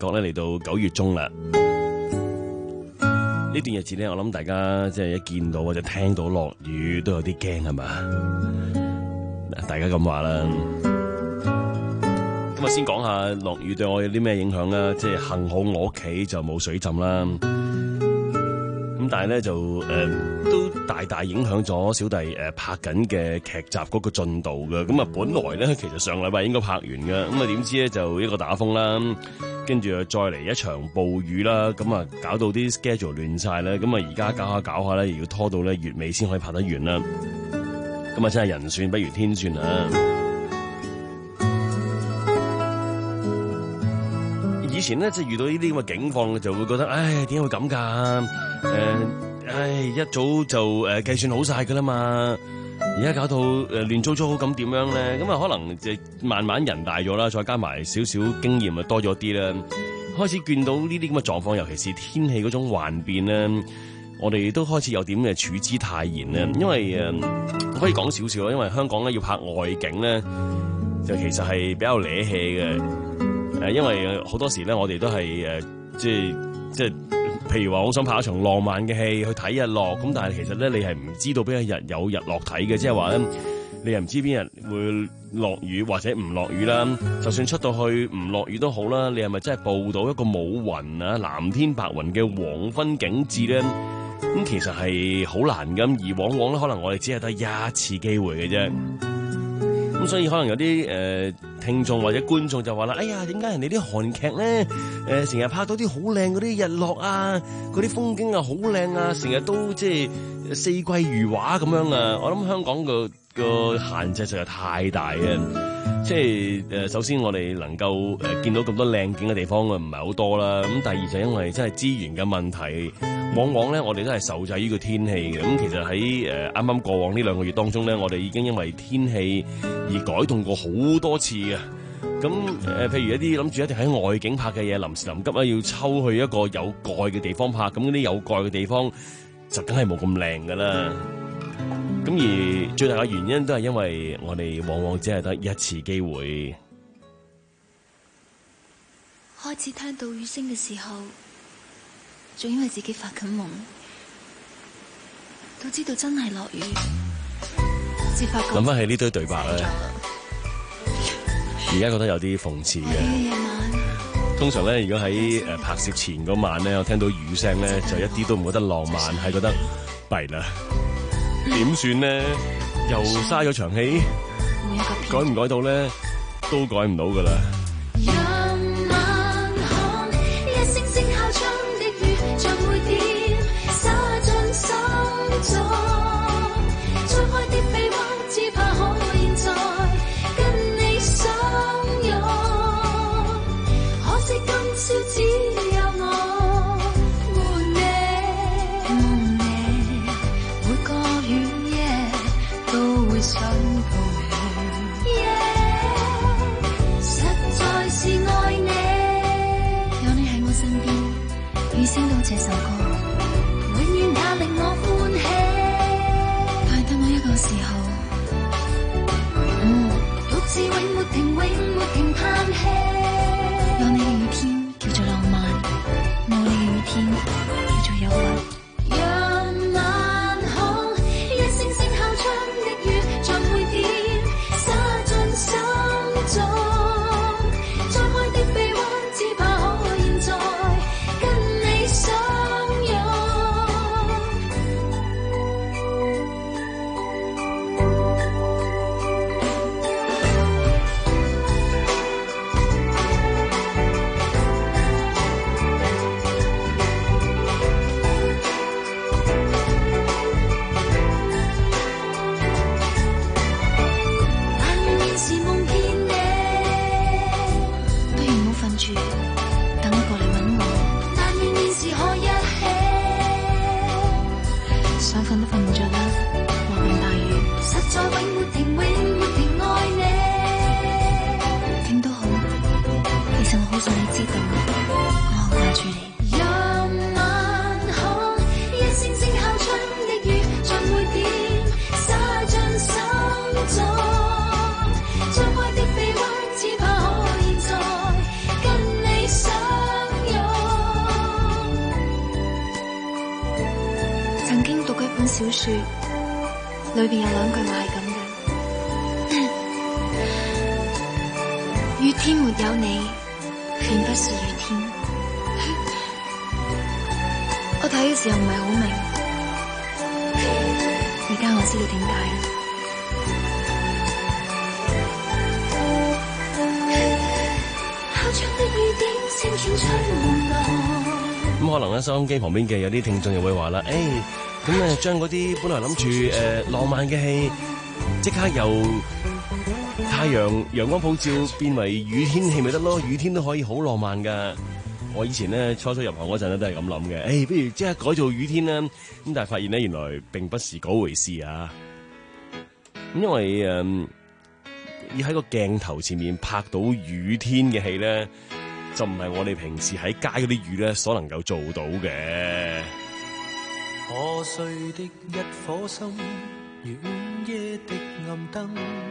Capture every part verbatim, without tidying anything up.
覺咧嚟到九月中啦。呢段日子咧，我諗大家即係一見到或者聽到落雨都有啲驚係嘛？大家咁話啦。咁啊，先講下落雨對我有啲咩影響啦。即係幸好我屋企就冇水浸啦。咁但係咧就誒、呃、都大大影響咗小弟誒、呃、拍緊嘅劇集嗰個進度嘅。咁啊，本來咧其實上禮拜應該拍完嘅，咁啊點知咧就一個打風啦，跟住又再嚟一場暴雨啦，咁啊搞到啲 schedule 亂晒啦。咁啊而家搞下搞下咧，要拖到咧月尾先可以拍得完啦。咁啊真係人算不如天算啊！以前咧，即係遇到呢啲咁嘅境況，就會覺得，唉，點解會咁㗎？誒、呃，唉，一早就誒計算好晒㗎啦嘛。而家搞到誒亂糟糟，咁點樣咧？咁啊，可能即係慢慢人大咗啦，再加埋少少經驗啊，多咗啲啦，開始見到呢啲咁嘅狀況，尤其是天氣嗰種幻變咧，我哋都開始有點嘅處之泰然咧。因為誒，可以講少少咯，因為香港咧要拍外景咧，就其實係比較瀨氣嘅。誒，因為好多時咧，我哋都係誒，即係即係，譬如話，我想拍一場浪漫嘅戲去睇日落，咁但係其實咧，你係唔知道邊一日有日落睇嘅，即係話咧，你又唔知邊日會落雨或者唔落雨啦。就算出到去唔落雨都好啦，你係咪真係報到一個冇雲啊、藍天白雲嘅黃昏景致咧？咁其實係好難咁，而往往咧，可能我哋只係得一次機會嘅啫。咁所以可能有啲誒、呃、聽眾或者觀眾就話啦，哎呀，點解人哋啲韓劇咧誒成日拍到啲好靚嗰啲日落啊，嗰啲風景啊好靚啊，成日都即係四季如畫咁樣啊？我諗香港個個限制實在太大嘅，即係誒首先我哋能夠誒見到咁多靚景嘅地方啊，唔係好多啦。咁第二就因為真係資源嘅問題，往往咧我哋都係受制於個天氣嘅。咁其實喺誒啱啱過往呢兩個月當中咧，我哋已經因為天氣而改動過好多次嘅。咁誒、呃，譬如一啲諗住一定喺外景拍嘅嘢，臨時臨急啊，要抽去一個有蓋嘅地方拍，咁嗰啲有蓋嘅地方就梗係冇咁靚噶啦。咁而最大嘅原因都係因為我哋往往只係得一次機會。 開始聽到雨聲嘅時候，仲因為自己發緊夢，都知道真係落雨。 諗翻起呢堆對白咧，而家覺得有啲諷刺嘅。通常咧，如果喺誒拍攝前嗰晚咧，我聽到雨聲咧，就一啲都唔覺得浪漫，係覺得弊啦。點算呢？又嘥咗場戲，改唔改到咧？都改唔到噶啦。 這首歌永遠也令我歡喜，但係得我一個時候，嗯，獨自永沒停，永沒停嘆氣。有你嘅雨天叫做浪漫，冇你嘅雨天叫做憂鬱。讓晚空一聲聲敲窗的雨，像每點灑進心中。再開的臂彎，只怕可現在跟你相擁。 說裏邊有兩句話係咁嘅：雨天沒有你，便不是雨天。我睇嘅時候唔係好明，而家我知道點解啦。敲窗的雨點聲轉吹滿浪。 咁可能咧，收音機旁邊嘅有啲聽眾又會話啦，誒、欸，咁咧將嗰啲本來諗住誒浪漫嘅戲，即刻由太陽陽光普照變為雨天氣咪得咯？雨天都可以好浪漫噶。我以前咧初初入行嗰陣咧都係咁諗嘅，誒、欸，不如即刻改做雨天啦。咁但係發現咧，原來並不是嗰回事啊。咁因為誒、呃、要喺個鏡頭前面拍到雨天嘅戲咧，就唔係我哋平時喺街嗰啲雨咧所能夠做到嘅。 破碎的一顆心，遠夜的暗燈，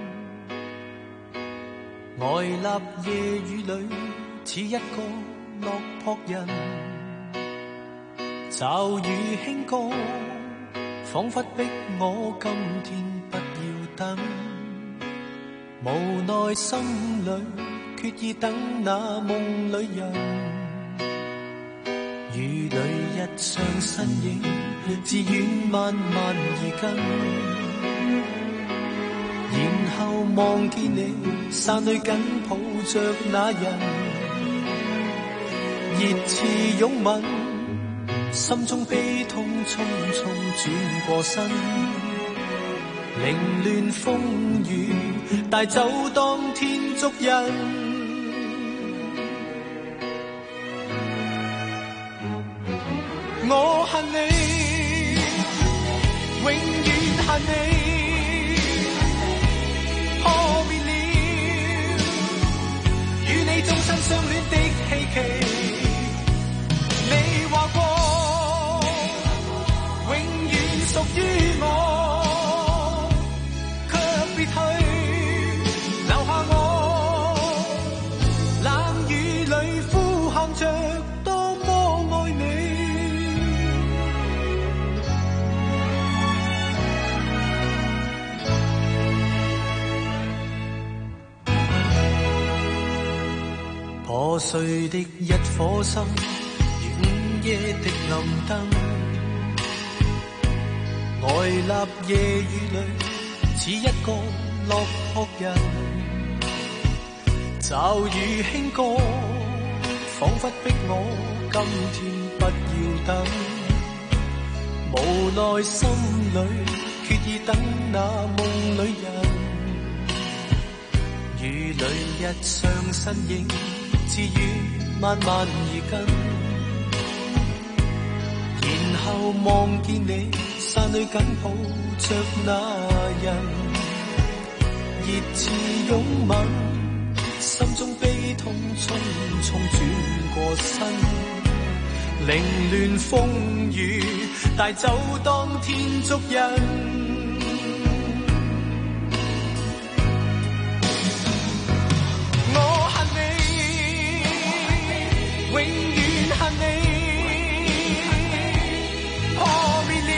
呆立夜雨裏，似一個落魄人。驟雨輕歌，彷彿逼我今天不要等，無奈心裏決意等那夢裏人，雨裏一雙身影，自遠慢慢移近，然後望見你傘裏緊抱着那人，熱刺擁吻，心中悲痛匆匆轉過身，凌亂風雨帶走當天足印。我恨你，永遠恨你，破滅了與你終身相戀的希冀。你話過永遠屬於我，卻別去留下我，冷雨裏呼喊着多麼愛你。破碎的一顆心，如午夜的暗燈，呆立夜雨裏，似一個落魄人。驟雨輕歌，彷彿逼我今天不要等，無奈心裏決意等那夢裏人，雨裏一雙身影，自雨慢慢移近，然後望見你傘裏緊抱着那人，熱刺擁吻，心中悲痛匆匆轉過身，凌亂風雨帶走當天足印。永遠恨你，破滅了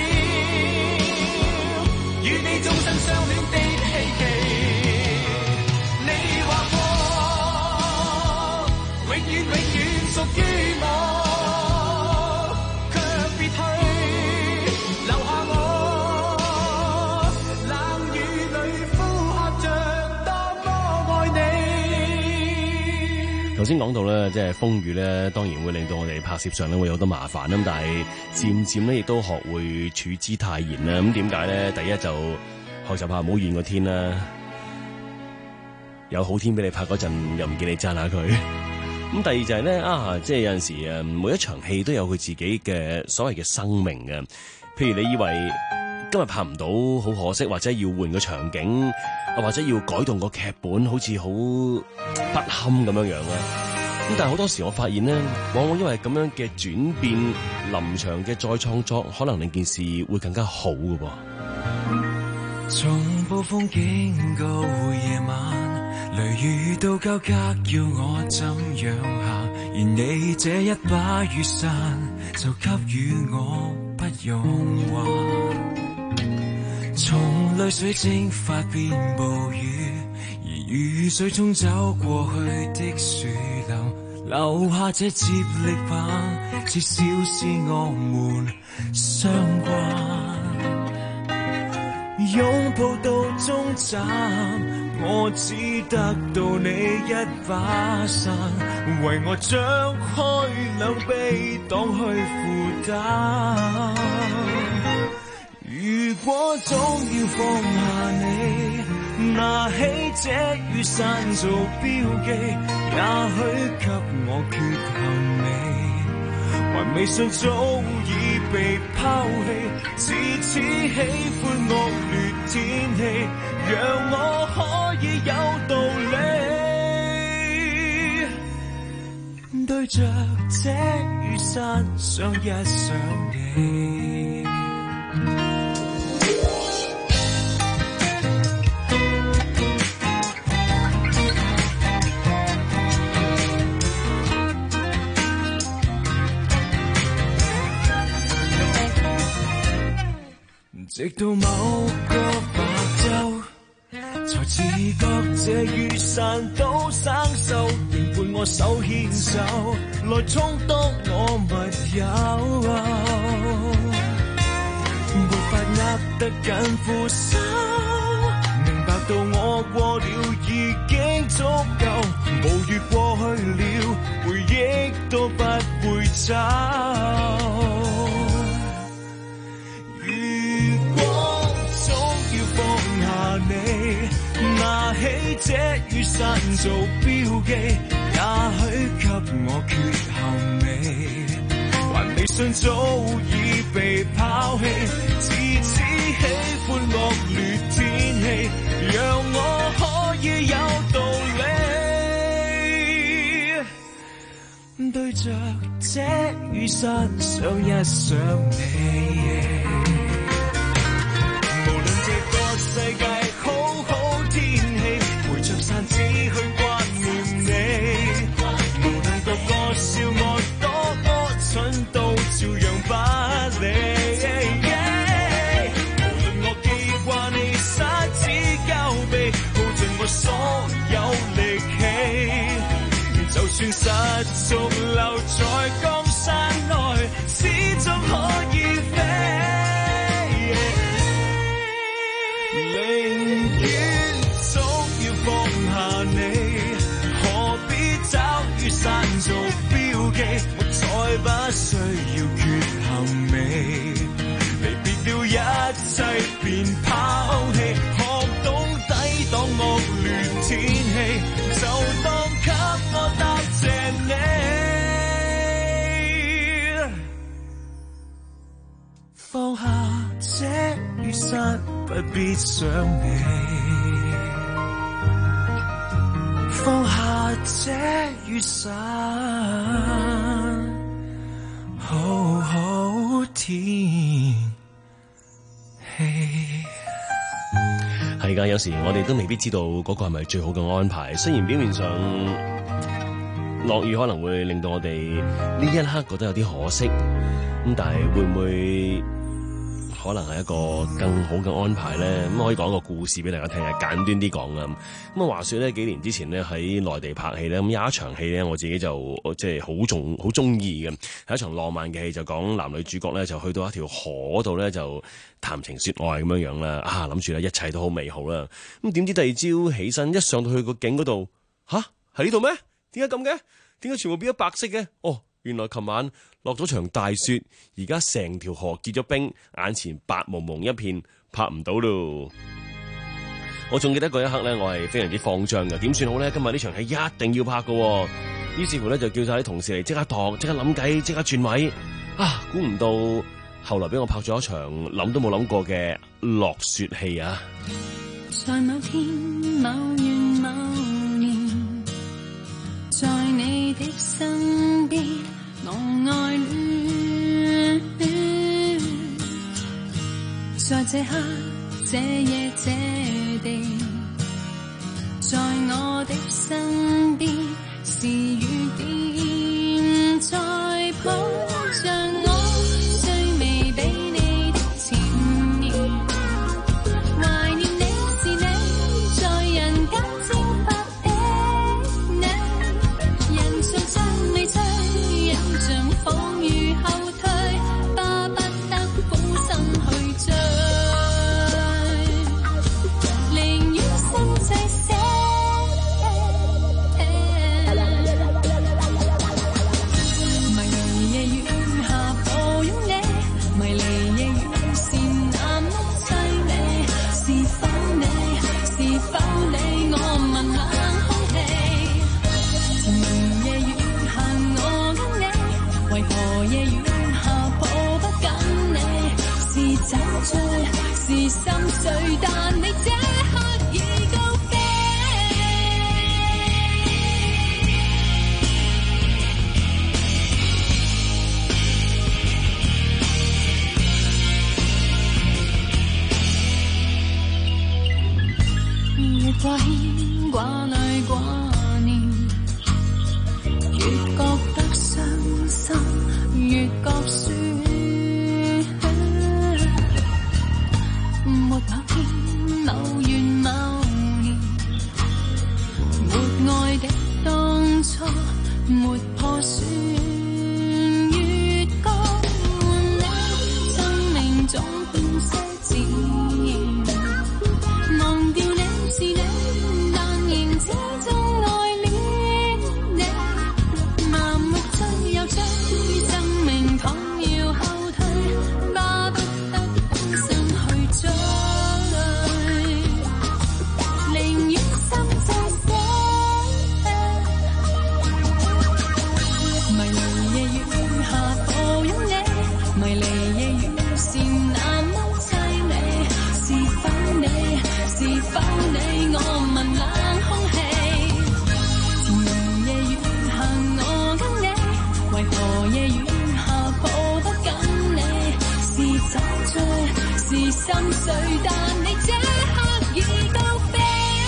與你終身相戀的希冀。你話過永遠永遠屬於我，卻別去留下我，冷雨裏呼喊着多麼愛你。 頭先講到咧，即係風雨咧，當然會令到我哋拍攝上咧會有好多麻煩啦。咁但係漸漸咧，亦都學會處之泰然啦。咁點解咧？第一就學習下唔好怨個天啦。有好天俾你拍嗰陣，又唔見你讚下佢。咁第二就係咧啊，即係有陣時誒，每一場戲都有佢自己嘅所謂嘅生命嘅。譬如你以為今日拍唔到，好可惜，或者要換個場景，或者要改動個劇本，好似好不堪咁樣樣啦。咁但係好多時我發現咧，往往因為咁樣嘅轉變，臨場嘅再創作，可能令件事會更加好嘅噃。 從暴風經過夜晚，雷雨到交加，叫我怎樣下？而你這一把雨傘，就給予我不用還。 從淚水蒸發變暴雨，而雨水沖走過去的樹林，留下這接力棒，至少是我們相關。擁抱到終站，我只得到你一把傘，為我張開兩臂擋去負擔。如果總要放下你，拿起這雨傘做標記，也許給我缺陷美。還未信早已被拋棄，自此喜歡惡劣天氣，讓我可以有道理，對着這雨傘想一想你。直到某個白晝，才自覺這雨傘都生鏽，仍伴我手牽手，來充當我密友。沒法握得緊扶手，明白到我過了已經足夠，無語過去了，回憶都不會走。你拿起這雨傘做標記，也許給我缺陷美，還未信早已被拋棄，自此喜歡惡劣天氣，讓我可以有道理，對着這雨傘想一想你。無論這個世界好好天氣，陪着傘只去掛念你。無論個個笑我多麼蠢，都照樣不理。無論我記掛你沙子交臂，耗盡我所有力氣。就算失足留在江山內，始終可以飛。雨傘做標記，我再不需要缺陷美，離別了一切便拋棄，學懂抵擋惡劣天氣，就當給我答謝你。放下這雨傘，不必想你，放下這雨傘，好好天氣。 係㗎，有時我哋都未必知道嗰個係咪最好嘅安排。雖然表面上落雨可能會令到我哋呢一刻覺得有啲可惜，咁但係會唔會可能係一個更好嘅安排咧？咁可以講個故事俾大家聽，係簡短啲講啊。咁啊，話說咧，幾年之前咧喺內地拍戲咧，咁有一場戲咧，我自己就即係好重好中意嘅，係一場浪漫嘅戲，就講男女主角咧就去到一條河度咧就談情說愛咁樣樣啦。啊，諗住咧一切都好美好啦。咁點知第二朝起身，一上到去個景嗰度，吓喺呢度咩？點解咁嘅？點解全部變咗白色嘅？哦，原來琴晚落咗場大雪，而家成條河結咗冰，眼前白蒙蒙一片，拍唔到咯。我仲記得嗰一刻咧，我係非常之慌張嘅，點算好咧？今日呢場戲一定要拍嘅，於是乎咧就叫晒啲同事嚟即刻度，即刻諗計，即刻轉位。啊，估唔到後來俾我拍咗一場諗都冇諗過嘅落雪戲啊！ 在某天某月某年，在你的身邊，我愛戀，在這刻這夜這地，在我的身邊，是雨點在抱着我，最美比你的前面， 沒破損。月光換你，生命總變些字，忘掉你是你，但仍始終愛戀你。盲目追又追，生命倘要後退，巴不得半生去追，寧願心再死。迷離夜雨下抱擁你，迷離夜雨是那麼凄美，是否你？是否你？我問冷空氣，前夜夜雨下我跟你，為何夜雨下抱不緊你？是酒醉，是心碎，但你這刻已高飛。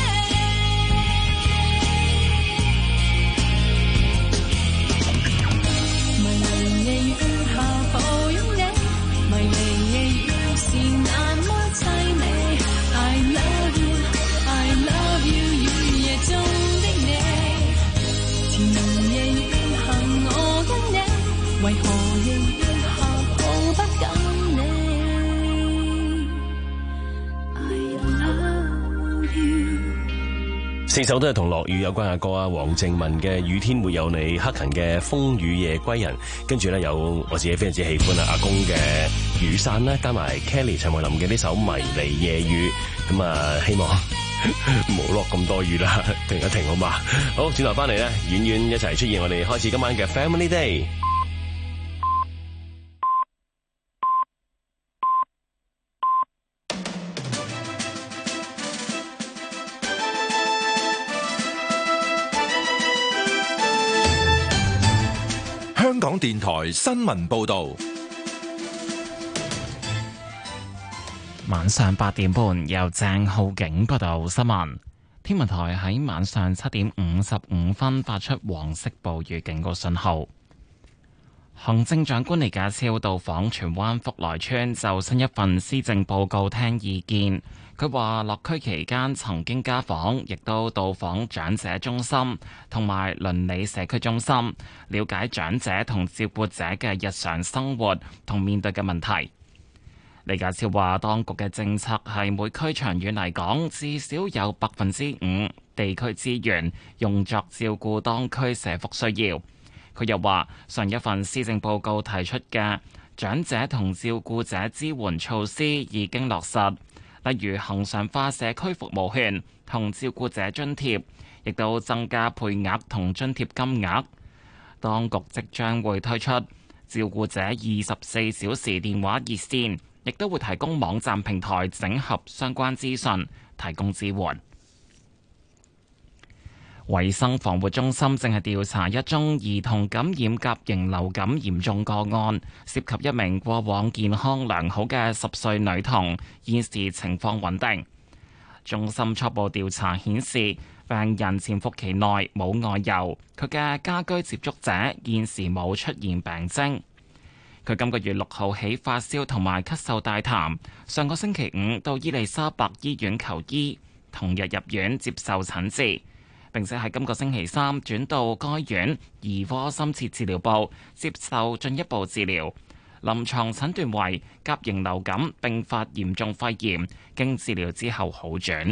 迷離夜雨下抱擁你，迷離夜雨是那麼凄美。I love you, I love you， 雨夜中的你，前夜雨下我跟你，為何夜雨下抱不緊你？ I love you。 四首都係同落雨有關嘅歌啊，黃靜雯嘅《雨天沒有你》，克勤嘅《風雨夜歸人》，跟住咧有我自己非常之喜歡啊阿公嘅《雨傘》咧，加埋 Kelly 陳慧琳嘅呢首《迷離夜雨》，咁啊希望唔好落咁多雨啦，停一停好嘛？好，轉頭翻嚟咧，遠遠一齊出現，我哋開始今晚嘅 Family Day。 香港電台新聞報道， 晚上八點半由鄭浩景報道新聞。天文台喺晚上七點五十五分發出黃色暴雨警告信號。行政長官李家超到訪荃灣福來村，就新一份施政報告聽意見。佢話落區期間曾經家訪，亦都到訪長者中心同埋鄰里社區中心，了解長者同照顧者嘅日常生活同面對嘅問題。李家超話，當局嘅政策係每區長遠嚟講，至少有百分之五地區資源用作照顧當區社福需要。佢又話，上一份施政報告提出嘅長者同照顧者支援措施已經落實。例如恆常化社區服務券同照顧者津貼，亦都增加配額同津貼金額。當局即將會推出照顧者二十四小時電話熱線，亦都會提供網站平台整合相關資訊，提供支援。衛生防護中心正係調查一宗兒童感染甲型流感嚴重個案，涉及一名過往健康良好嘅十歲女童，現時情況穩定。中心初步調查顯示，病人潛伏期內冇外遊，佢嘅家居接觸者現時冇出現病徵。佢今個月六號起發燒同埋咳嗽帶痰，上個星期五到伊利沙伯醫院求醫，同日入院接受診治。並且喺今個星期三轉到該院兒科深切治療部接受進一步治療，臨床診斷為甲型流感併發嚴重肺炎，經治療之後好轉。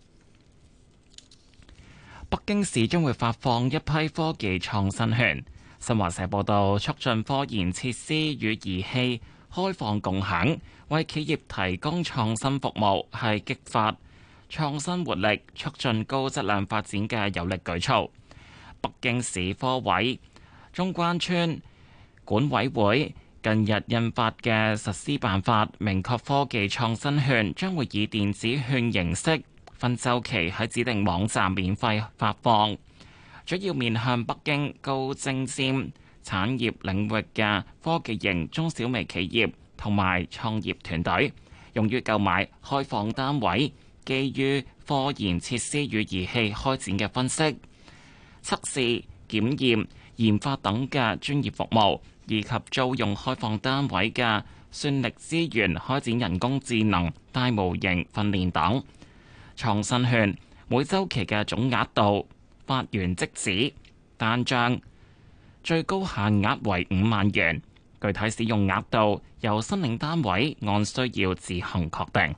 北京市將會發放一批科技創新券。新華社報道，促進科研設施與儀器開放共享，為企業提供創新服務，係激發創新活力、促進高質量發展嘅有力舉措。北京市科委、中關村管委會近日印發嘅實施辦法，明確科技創新券將會以電子券形式分週期喺指定網站免費發放，主要面向北京高精尖產業領域嘅科技型中小微企業同埋創業團隊，用於購買開放單位，基於科研設施與儀器開展嘅分析、測試、檢驗、研發等嘅專業服務，以及租用開放單位嘅算力資源開展人工智能、大模型訓練等。創新券每週期嘅總額度發完即止，單張最高限額為五萬元，具體使用額度由申領單位按需要自行確定。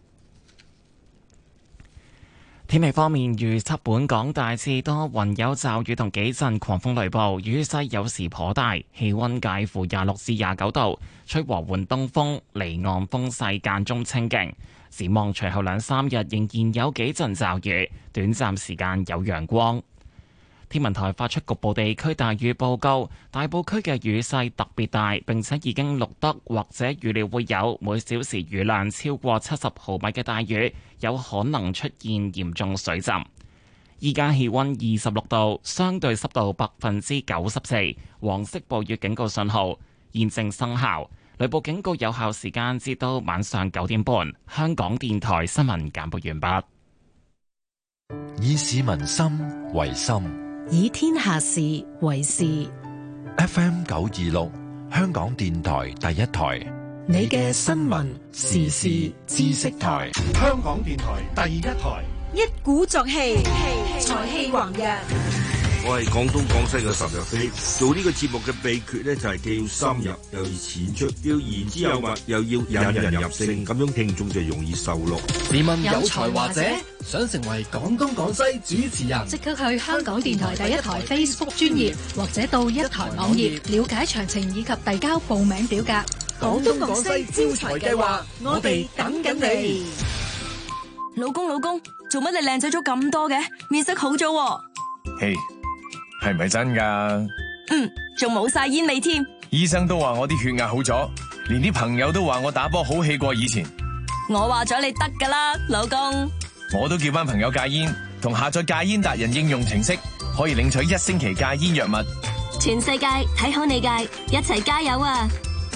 天氣方面，預測本港大致多雲有驟雨同幾陣狂風雷暴，雨勢有時頗大，氣溫介乎廿六至廿九度，吹和緩東風，離岸風勢間中清勁。展望隨後兩三日仍然有幾陣驟雨，短暫時間有陽光。天文台發出局部地區大雨報告，大埔區嘅雨勢特別大，並且已經錄得或者預料會有每小時雨量超過七十毫米嘅大雨，有可能出現嚴重水浸。依家氣溫二十六度，相對濕度百分之九十四，黃色暴雨警告信號現正生效，雷暴警告有效時間至到晚上九點半。香港電台新聞簡報完畢。 以市民心為心， 以天下事為事。 F M 九二六，香港電台第一台， 你嘅新聞時事知識台， 香港電台第一台， 一鼓作氣，財氣宏揚。 我係廣東廣西嘅岑日飛，做呢個節目嘅秘訣咧就係既要深入，又要淺出，要言之有物，又要引人入勝，咁樣聽眾就容易受落。 試問有才華者想成為廣東廣西主持人， 即刻去香港電台第一台 Facebook 專頁，或者到一台網頁了解詳情以及遞交報名表格。 廣東廣西招才計劃，我哋等緊你。 老公老公，做乜你靚仔咗咁多嘅？面色好咗喎。 嘿，係唔係真㗎？ 嗯，仲冇晒煙味添。 醫生都話我啲血壓好咗，連啲朋友都話我打波好氣過以前。 我話咗你得㗎啦，老公。 我都叫班朋友戒煙，同下載戒煙達人應用程式，可以領取一星期戒煙藥物。 全世界睇好你戒，一齊加油啊！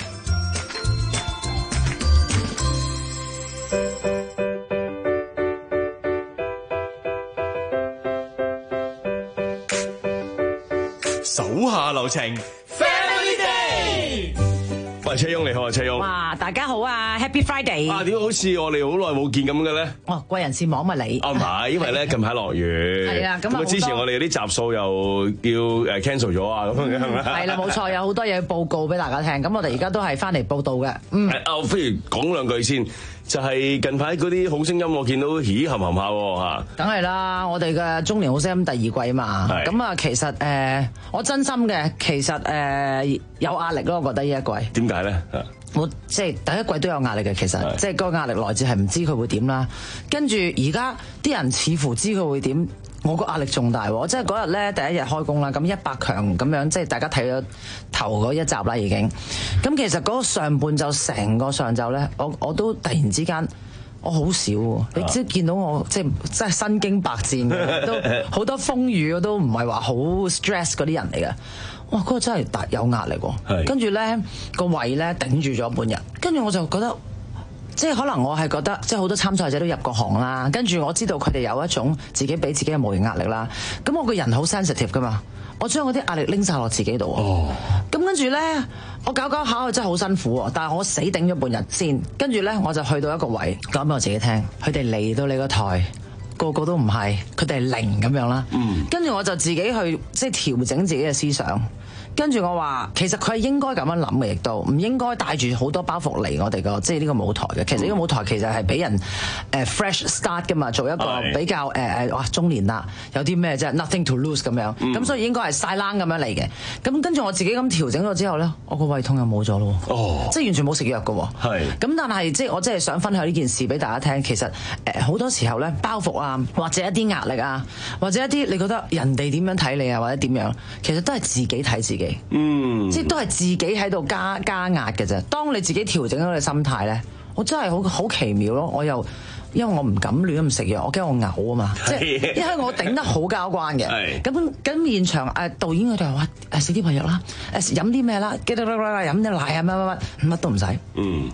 手下留情 Family Day。 喂，車翁你好啊，車翁。 哇，大家好啊 ，Happy Friday！ 啊，點解好似我哋好耐冇見咁嘅咧？ 哦，貴人善網咪你。 啊唔係，因為咧近排落雨。 係啊，咁啊之前我哋啲集數又叫誒 cancel 咗啊，咁樣係咪？ 係啦，冇錯，有好多嘢報告俾大家聽。咁我哋而家都係翻嚟報道嘅。嗯。 啊，不如講兩句先。就係近排嗰啲好聲音，我見到咦冚冚下喎嚇。梗係啦，我哋嘅中年好聲音第二季嘛。咁啊，其實誒、呃，我真心嘅，其實誒、呃、有壓力咯，我覺得呢一季。 點解咧？ 我即係第一季都有壓力嘅，其實即係嗰個壓力來自係唔知佢會點啦。跟住而家啲人似乎知佢會點。我個壓力仲大喎，即係嗰日咧第一日開工啦，咁一百強咁樣，即係大家睇咗頭嗰一集啦已經。咁其實嗰個上半晝成個上晝咧，我我都突然之間我好少喎，你即係見到我即係即係身經百戰嘅，都好多風雨，我都唔係話好 stress 嗰啲人嚟嘅。哇，嗰個真係大有壓力喎。跟住咧個胃咧頂住咗半日，跟住我就覺得。即係可能我係覺得，即係好多參賽者都入過行啦，跟住我知道佢哋有一種自己俾自己嘅無形壓力啦。咁我個人好 sensitive 噶嘛，我將嗰啲壓力拎晒落自己度。哦。咁跟住咧，我搞搞下，我真係好辛苦喎。但係我死頂咗半日先，跟住咧我就去到一個位講俾我自己聽，佢哋嚟到你個台，個個都唔係，佢哋係零咁樣啦。嗯。跟住我就自己去即係調整自己嘅思想。跟住我話，其實佢係應該咁樣諗嘅，亦都唔應該帶住好多包袱嚟我哋個即係呢個舞台嘅。其實呢個舞台其實係俾人誒、呃、fresh start 噶嘛，做一個比較誒誒哇中年啦，有啲咩啫 nothing to lose 咁樣。咁、嗯、所以應該係晒冷咁樣嚟嘅。咁跟住我自己咁調整咗之後咧，我個胃痛又冇咗咯。哦，即係完全冇食藥㗎喎。係。咁但係即係我真係想分享呢件事俾大家聽。其實誒好、呃、多時候咧包袱啊，或者一啲壓力啊，或者一啲你覺得人哋點樣睇你啊，或者點樣，其實都係自己睇自己。嗯，即係都係自己喺度加加壓嘅啫。當你自己調整咗你心態咧，我真係好好奇妙咯。我又因為我唔敢亂咁食藥，我驚我嘔啊嘛。即係因為我頂得好交關嘅。咁咁現場誒導演佢哋話誒食啲胃藥啦，誒飲啲咩啦，飲啲奶啊乜乜乜乜都唔使。嗯，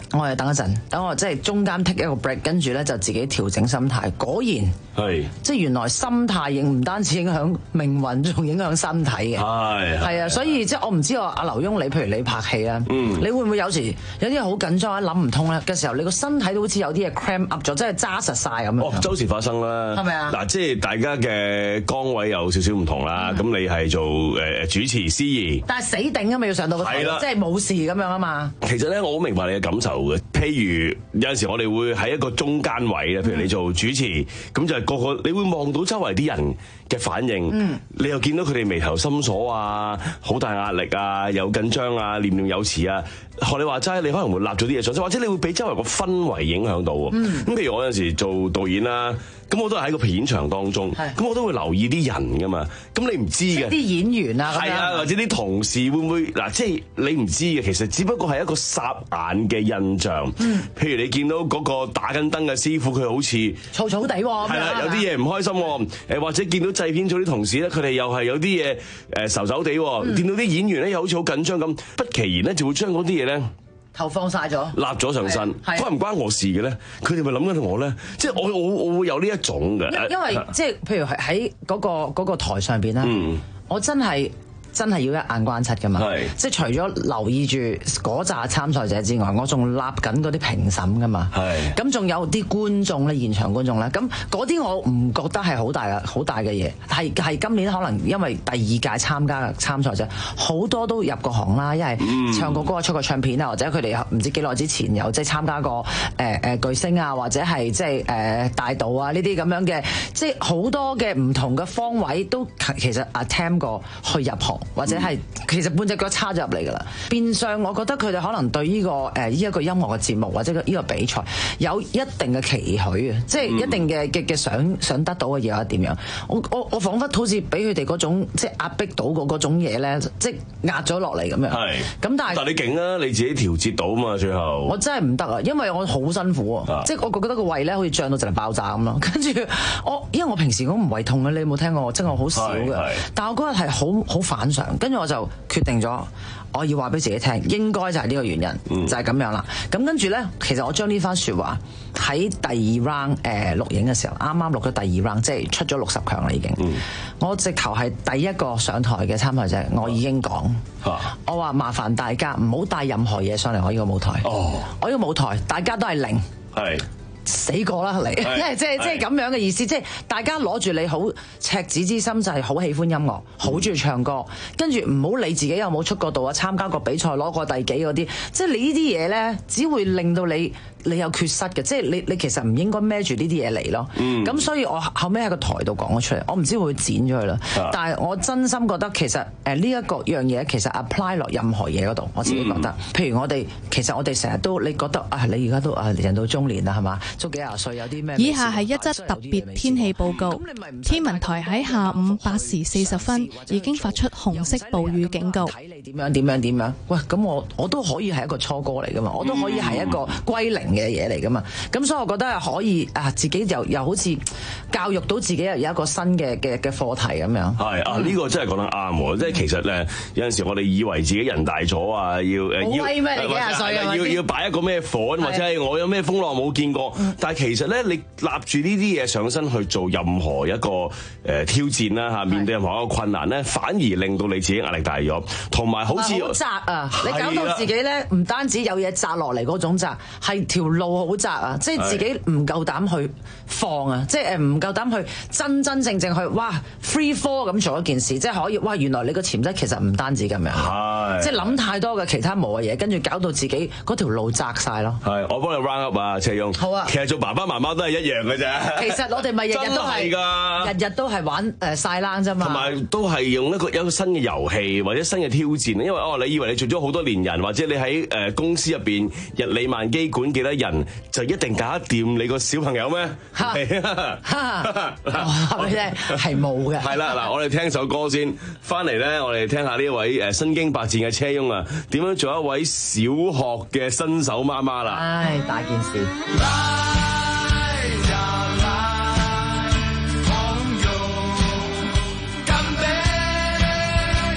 我係等一陣，等我即係中間 take 一個 break，跟住咧就自己調整心態。果然係， 即係原來心態影唔單止影響命運，仲影響身體嘅。係係啊，所以即係我唔知我阿劉墉，你譬如你拍戲啦，嗯，你會唔會有時有啲好緊張啊諗唔通咧嘅時候，你個身體都好似有啲嘢 cram up 咗，即係揸實晒咁樣。 哦，周時發生啦， 係咪啊？ 嗱，即係大家嘅崗位有少少唔同啦。咁、嗯、你係做誒主持司儀， 但係死頂啊嘛，要上到個台，即係冇事咁樣啊嘛。 其實咧，我好明白你嘅感受嘅。譬如有陣時我哋會喺一個中間位咧，譬如你做主持，咁、嗯、就係個個你會望到周圍啲人嘅反應，嗯、你又見到佢哋眉頭深鎖啊，好大壓力啊，有緊張啊，念念有詞啊。學你話齋，你可能會立咗啲嘢上身，或者你會俾周圍個氛圍影響到喎。咁、嗯、譬如我有陣時做導演啦，咁我都係喺個片場當中，咁我都會留意啲人噶嘛。咁你唔知嘅啲演員啊， 係啊，或者啲同事會唔會嗱？即係你唔知嘅，其實只不過係一個霎眼嘅印象。嗯、譬如你見到嗰個打緊燈嘅師傅，佢好似嘈嘈地喎，係啦，有啲嘢唔開心喎。誒或者見到製片組啲同事咧，佢哋又係有啲嘢誒愁愁地喎。嗯、見到啲演員咧，又好似好緊張咁，不其然咧就會將嗰啲嘢咧投放晒咗， 立咗上身，關唔關我事嘅咧？佢哋咪諗緊我咧？即係我我我會有呢一種嘅， 因為即係譬如係喺嗰個嗰個台上邊咧，嗯、我真係。真係要一眼關七㗎嘛，即係除咗留意住嗰紮參賽者之外，我仲立緊嗰啲評審㗎嘛，咁仲有啲觀眾咧，現場觀眾咧，咁嗰啲我唔覺得係好大嘅好大嘅嘢，係係今年可能因為第二屆參加嘅參賽者好多都入過行啦，因為唱過歌、出過唱片啊，或者佢哋唔知幾耐之前有即係參加過誒誒巨星啊，或者係即係誒大導啊呢啲咁樣嘅，即係好多嘅唔同嘅方位都其實 attempt 過去入行。或者係其實半隻腳叉咗入嚟㗎啦，變相我覺得佢哋可能對呢、呢個誒呢一個音樂嘅節目或者呢個比賽有一定嘅期許啊，即係一定嘅嘅嘅想想得到嘅嘢係點樣？我我我彷彿好似俾佢哋嗰種即係壓迫到嗰嗰種嘢咧，即係壓咗落嚟咁樣。係。咁但係但係你勁啊！你自己調節到嘛？最後我真係唔得啊，因為我好辛苦啊，即係我覺得個胃咧好似脹到就嚟爆炸咁咯。跟住我因為我平時我唔胃痛嘅，你有冇聽過？我真係我好少嘅，但係我嗰日係好好反常。跟住我就決定咗，我要話俾自己聽，應該就係呢個原因，嗯、就係咁樣啦。咁跟住咧，其實我將呢番説話喺第二 round 誒、呃、錄影嘅時候，啱啱錄咗第二 round，即係出咗六十強啦已經。嗯、我直頭係第一個上台嘅參賽者，我已經講，啊、我話麻煩大家唔好帶任何嘢上嚟我呢個舞台。哦，我呢個舞台大家都係零。係。死過啦你，因為即係即係咁樣嘅意思，即係大家攞住你好赤子之心，就係好喜歡音樂，好中意唱歌，跟住唔好理自己有冇出過道啊，參加過比賽攞過第幾嗰啲，即係你呢啲嘢咧，只會令到你你有缺失嘅，即係你你其實唔應該孭住呢啲嘢嚟咯。咁、嗯、所以我後尾喺個台度講咗出嚟，我唔知會唔會剪咗佢啦。啊、但係我真心覺得其實誒呢一個樣嘢其實 apply 落任何嘢嗰度，我自己覺得。嗯、譬如我哋其實我哋成日都你覺得啊，你而家都啊人到中年啦係嘛？都幾廿歲有啲咩？ 以下係一則特別天氣報告。天文台喺下午八時四十分已經發出紅色暴雨警告。 睇你點樣點樣點樣？喂，咁我我都可以係一個初哥嚟噶嘛，我都可以係一個歸零嘅嘢嚟噶嘛。咁所以我覺得係可以啊，自己又又好似教育到自己有一個新嘅嘅嘅課題咁樣。係啊， 呢個真係講得啱喎。即係其實咧，有陣時我哋以為自己人大咗啊，要誒要威咩嚟幾廿歲啊？ 要要擺一個咩款，或者係我有咩風浪冇見過。但係其實咧，你立住呢啲嘢上身去做任何一個誒挑戰啦嚇，面對任何一個困難咧，反而令到你自己壓力大咗，同埋好似好窄啊！你搞到自己咧，唔單止有嘢砸落嚟嗰種窄，係條路好窄啊！即係自己唔夠膽去放啊！即係誒唔夠膽去真真正正去哇 free fall 咁做一件事，即係可以哇！原來你個潛質其實唔單止咁樣，即係諗太多嘅其他冇嘅嘢，跟住搞到自己嗰條路窄晒咯。 係，我幫你 round up 啊，謝勇。好啊。其實做爸爸媽媽都係一樣嘅啫。 其實我哋咪日日都係㗎，日日都係玩誒晒冷啫嘛。同埋都係用一個有一個新嘅遊戲或者新嘅挑戰，因為哦，你以為你做咗好多年人，或者你喺誒公司入邊日理萬機管幾多人，就一定搞得掂你個小朋友咩？係啊， 係咪啫？係冇嘅。 係啦，嗱，我哋聽首歌先，翻嚟咧，我哋聽下呢一位誒身經百戰嘅車翁啊，點樣做一位小學嘅新手媽媽啦？ 唉，大件事。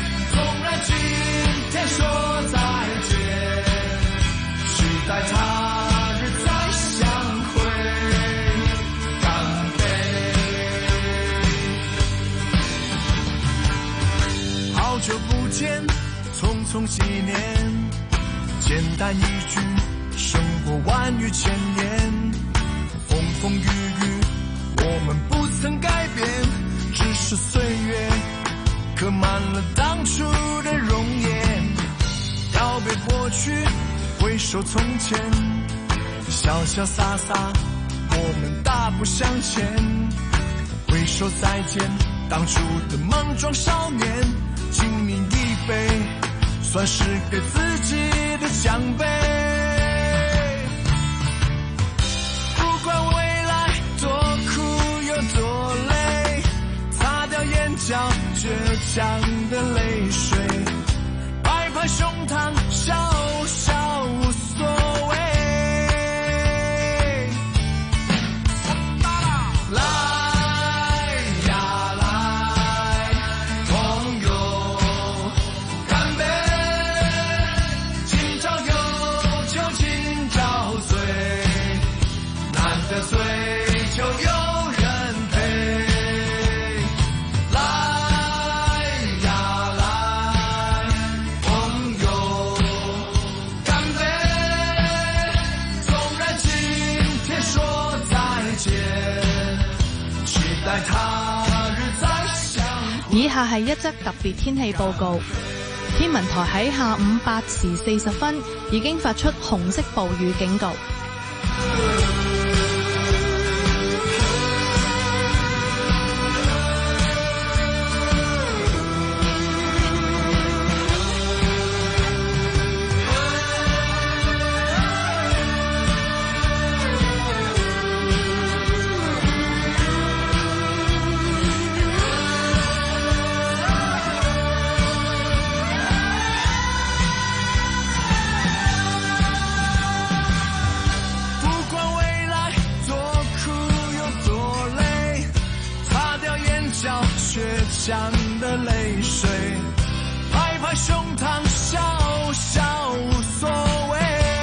在他久不見，匆匆幾年，簡單一句，生活萬語千言，風風雨雨，我們不曾改變，只是歲月刻滿了當初的容顏。告別過去，回首從前，瀟瀟灑灑，我們大步向前。揮手再見，當初的莽撞少年，敬你一杯，算是給自己的獎杯。不管未來多苦有多累，擦掉眼角倔強的淚水，拍拍胸膛，笑笑無所謂。 以下係一則特別天氣報告。天文台喺下午八時四十分已經發出紅色暴雨警告。 倔強的淚水，拍拍胸膛，笑笑無所謂。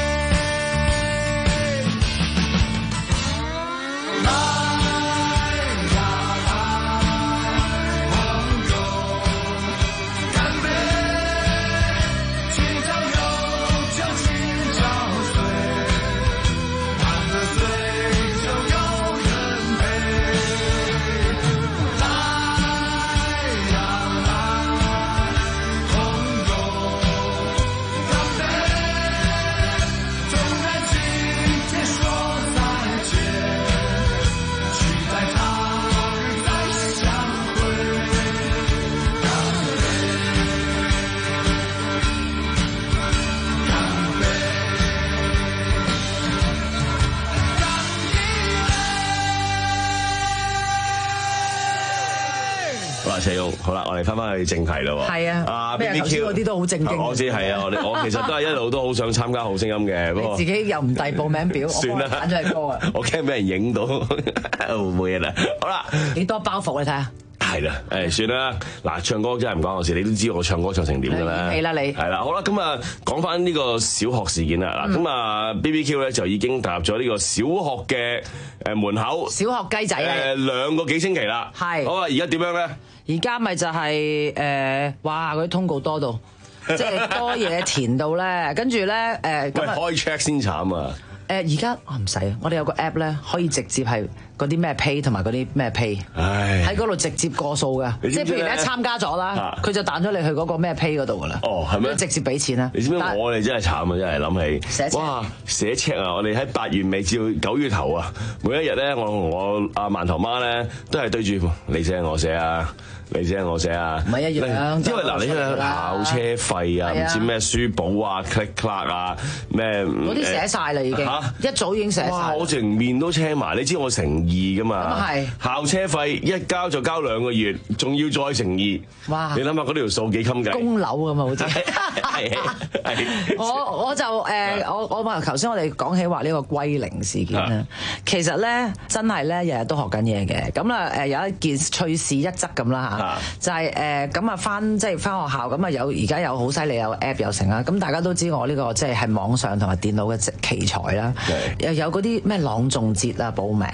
好啦，我哋翻返去正題咯。 係啊， 啊咩頭先嗰啲都好正經。 我知係啊，我哋我其實都係一路都好想參加好聲音嘅，不過自己又唔遞報名表， 算啦， 揀咗係歌啊。 我驚俾人影到，冇嘢啦。好啦， 幾多包袱你睇下。 係啦，誒算啦。嗱，唱歌真係唔關我事，你都知我唱歌唱成點㗎啦。 係啦，你係啦，好啦，咁啊講翻呢個小學事件啦。嗱、嗯，咁啊 B B Q 咧就已經踏入咗呢個小學嘅誒門口。 小學雞仔誒兩個幾星期啦。係。好啊，而家點樣咧？ 而家咪就係、是、誒、呃，哇！嗰啲通告多到，即係多嘢填到咧，跟住咧誒， 喂，開 check 先慘啊！ 誒而家我唔使啊，我哋有個 app 咧，可以直接係嗰啲咩 pay 同埋嗰啲咩 pay，喺嗰度直接過數嘅，即係譬如你一參加咗啦，佢就彈咗你去嗰個咩 pay 嗰度噶啦。哦，係咩？直接俾錢啦。 你知唔知我哋真係慘啊！真係諗起，哇寫 check 啊！我哋喺八月尾至到九月頭啊，每一日咧，我同我阿饅頭媽咧都係對住你寫我寫啊。你寫我寫啊， 唔係一樣， 因為嗱，你睇考車費啊，唔知咩書簿啊 click clack 啊，咩嗰啲寫晒啦已經，一早已經寫晒。 哇！我成面都車埋，你知我誠意噶嘛？ 咁係考車費一交就交兩個月，仲要再誠意。哇！你諗下嗰條數幾襟計？ 供樓咁啊，好似係係。我我就誒，我我話頭先我哋講起話呢個歸零事件咧，其實咧真係咧日日都學緊嘢嘅。咁啊誒有一件趣事一則咁啦嚇。就係誒咁啊翻即係翻學校咁啊有而家有好犀利有 app 有成啦，咁大家都知我呢個即係係網上同埋電腦嘅奇才啦，又有嗰啲咩朗誦節啊報名啊嗰啲，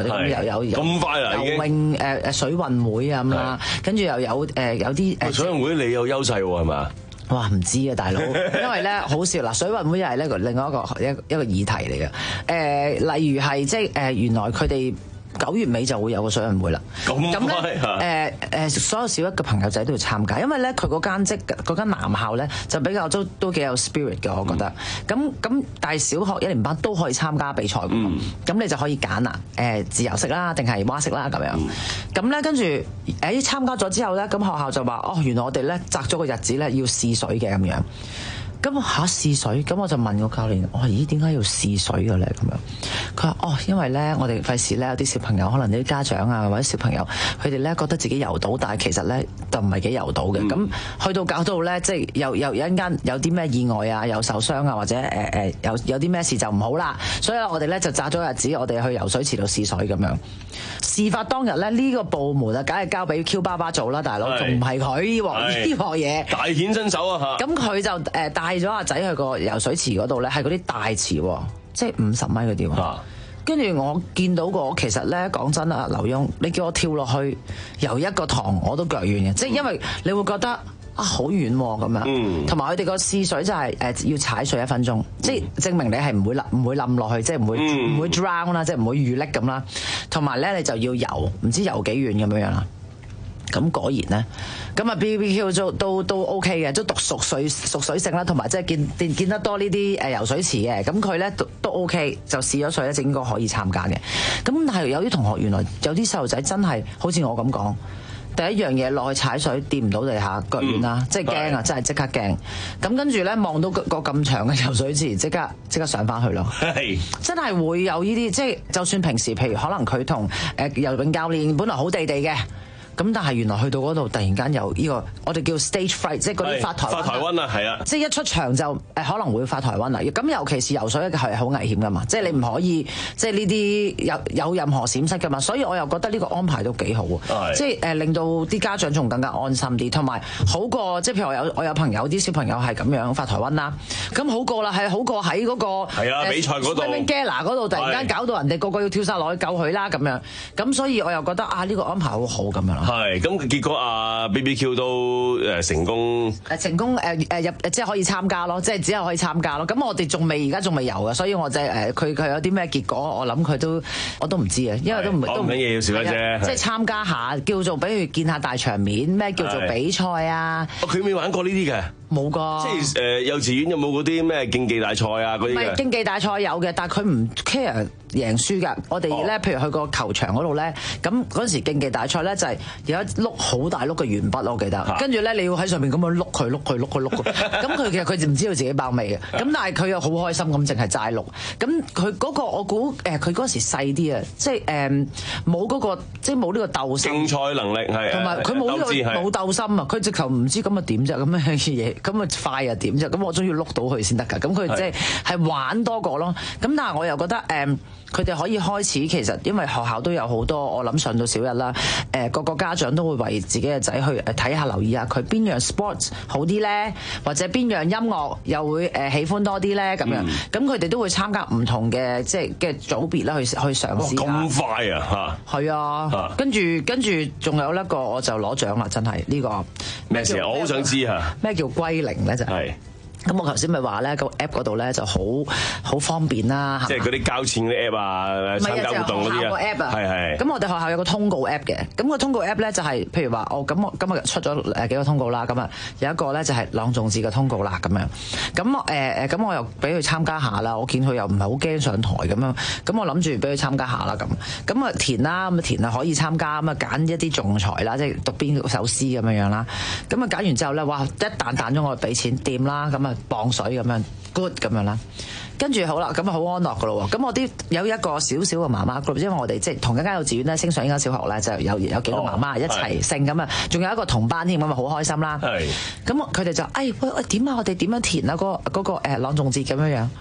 咁又有咁快啦已經游泳誒誒水運會啊咁啦，跟住又有誒有啲誒水運會你有優勢喎係嘛？ 哇唔知啊大佬，因為咧好笑嗱，水運會又係呢個另外一個一一個議題嚟嘅。誒、呃、例如係即係誒原來佢哋九月尾就會有個水運會啦。 咁咧誒誒所有小一嘅朋友仔都要參加，因為咧佢嗰間即嗰間男校咧就比較都都幾有 spirit 嘅，我覺得。咁咁、嗯、但係小學一年班都可以參加比賽嘅，咁、嗯、你就可以揀啦，誒自由式啦，定係蛙式啦咁樣。咁咧跟住誒參加咗之後咧，咁學校就話哦，原來我哋咧擇咗個日子咧要試水嘅咁樣。咁嚇試水，咁我就問個教練：我話咦點解要試水嘅咧？咁樣佢話哦，因為咧我哋費事咧有啲小朋友，可能啲家長啊或者小朋友，佢哋咧覺得自己游到，但係其實咧就唔係幾游到嘅。咁、嗯、去到搞到咧，即係又又有一間有啲咩意外啊，又受傷啊，或者誒誒、呃、有有啲咩事就唔好啦。所以我哋咧就擇咗日子，我哋去游水池度試水咁樣。事發當日咧，呢、這個部門啊，梗係交俾 Q 爸爸做啦，大佬仲唔係佢呢鑊呢鑊嘢？ 大顯身手啊嚇！ 咁佢就誒帶咗阿仔去個游水池嗰度咧，係嗰啲大池喎，即係五十米嗰啲喎。跟住我見到過，其實咧講真啊，劉墉，你叫我跳落去游一個塘我都腳軟嘅，即係因為你會覺得啊好遠咁樣，同埋佢哋個試水就係誒要踩水一分鐘，即係證明你係唔會冧唔會冧落去，即係唔會唔、嗯、會 drown 啦，即係唔會遇溺咁啦。同埋咧你就要游，唔知游幾遠咁樣樣啦。咁果然咧，咁啊 B B Q 都都都 OK 嘅，都讀熟水熟水性啦，同埋即係見見見得多呢啲誒游水池嘅，咁佢咧都都 OK，就試咗水咧就應該可以參加嘅。咁但係有啲同學原來有啲細路仔真係好似我咁講，第一樣嘢落去踩水掂唔到地下腳軟啦，即係驚啊，真係即刻驚。咁跟住咧望到個咁長嘅游水池，即刻即刻上翻去咯。真係會有呢啲，即係就算平時譬如可能佢同誒游泳教練本來好地地嘅。咁但係原來去到嗰度突然間有呢個我哋叫 stage fright， 即係嗰啲發台發台灣啊，係啊！ 即係一出場就誒可能會發台灣啦。咁尤其是游水係好危險噶嘛，即係你唔可以即係呢啲有有任何閃失噶嘛。所以我又覺得呢個安排都幾好啊，即係誒令到啲家長仲更加安心啲，同埋好過即係譬如我有我有朋友啲小朋友係咁樣發台灣啦，咁好過啦，係好過喺嗰個係啊比賽嗰度 swimming gala 嗰度突然間搞到人哋個個要跳晒落去救佢啦咁樣。咁所以我又覺得啊呢個安排好好咁樣咯。 係，咁結果啊 B B Q 都誒成功， 誒成功誒誒入即係可以參加咯，即係只係可以參加咯。咁我哋仲未而家仲未有嘅，所以我就誒佢佢有啲咩結果，我諗佢都我都唔知啊，因為都唔都唔緊嘢要少一啫，即係參加下叫做，比如見下大場面，咩叫做比賽啊？ 佢未玩過呢啲嘅。 冇噶， 即係誒幼稚園有冇嗰啲咩競技大賽啊嗰啲嘅？ 唔係競技大賽有嘅，但係佢唔 care 贏輸㗎。我哋咧，譬如去個球場嗰度咧，咁嗰陣時競技大賽咧就係有一碌好大碌嘅鉛筆，我記得。跟住咧你要喺上面咁樣碌佢碌佢碌佢碌佢，咁佢其實佢就唔知道自己爆味嘅。咁但係佢又好開心咁，淨係齋碌。咁佢嗰個我估誒佢嗰陣時細啲啊，即係誒冇嗰個即係冇呢個鬥心。 競賽能力係。同埋佢冇呢個冇鬥心啊！佢直頭唔知咁啊點啫咁嘅嘢。咁啊快又點啫？咁我終於碌到佢先得㗎。咁佢即係係玩多個咯。咁但係我又覺得誒，佢、嗯、哋可以開始其實，因為學校都有好多，我諗上到小一啦。誒、呃，個個家長都會為自己嘅仔去睇下、留意下佢邊樣 sports 好啲咧，或者邊樣音樂又會誒喜歡多啲咧咁樣。咁佢哋都會參加唔同嘅即係嘅組別啦，去去嘗試。 咁快啊！嚇係啊，跟住跟住仲有一個我就攞獎啦，真係呢、呢個咩事？我好想知啊！ 咩叫歸零咧？就係。咁我頭先咪話咧，個 app 嗰度咧就好好方便啦， 即係嗰啲交錢嗰啲 app 啊，參加活動嗰啲啊，係係。 咁我哋學校有個通告 app 嘅，咁個通告 app 咧就係譬如話，哦咁我今日出咗誒幾個通告啦，咁啊有一個咧就係朗誦字嘅通告啦，咁樣。咁誒誒咁我又俾佢參加下啦，我見佢又唔係好驚上台咁樣，咁我諗住俾佢參加下啦咁。咁啊填啦，咁啊填啊可以參加，咁啊揀一啲仲裁啦，即係讀邊首詩咁樣樣啦。咁啊揀完之後咧，哇一彈彈咗我俾錢掂啦，咁啊〜磅水咁樣 good 咁樣啦，跟住好啦，咁啊好安樂噶咯喎。咁我啲有一個小小嘅媽媽 group，因為我哋即係同一間幼稚園咧，升上呢間小學咧，就有有幾個媽媽一齊升咁啊，仲有一個同班添，咁啊好開心啦。係。咁佢哋就誒喂喂點啊？我哋點樣填啊？嗰、嗰個嗰、嗰個誒朗誦節咁樣樣。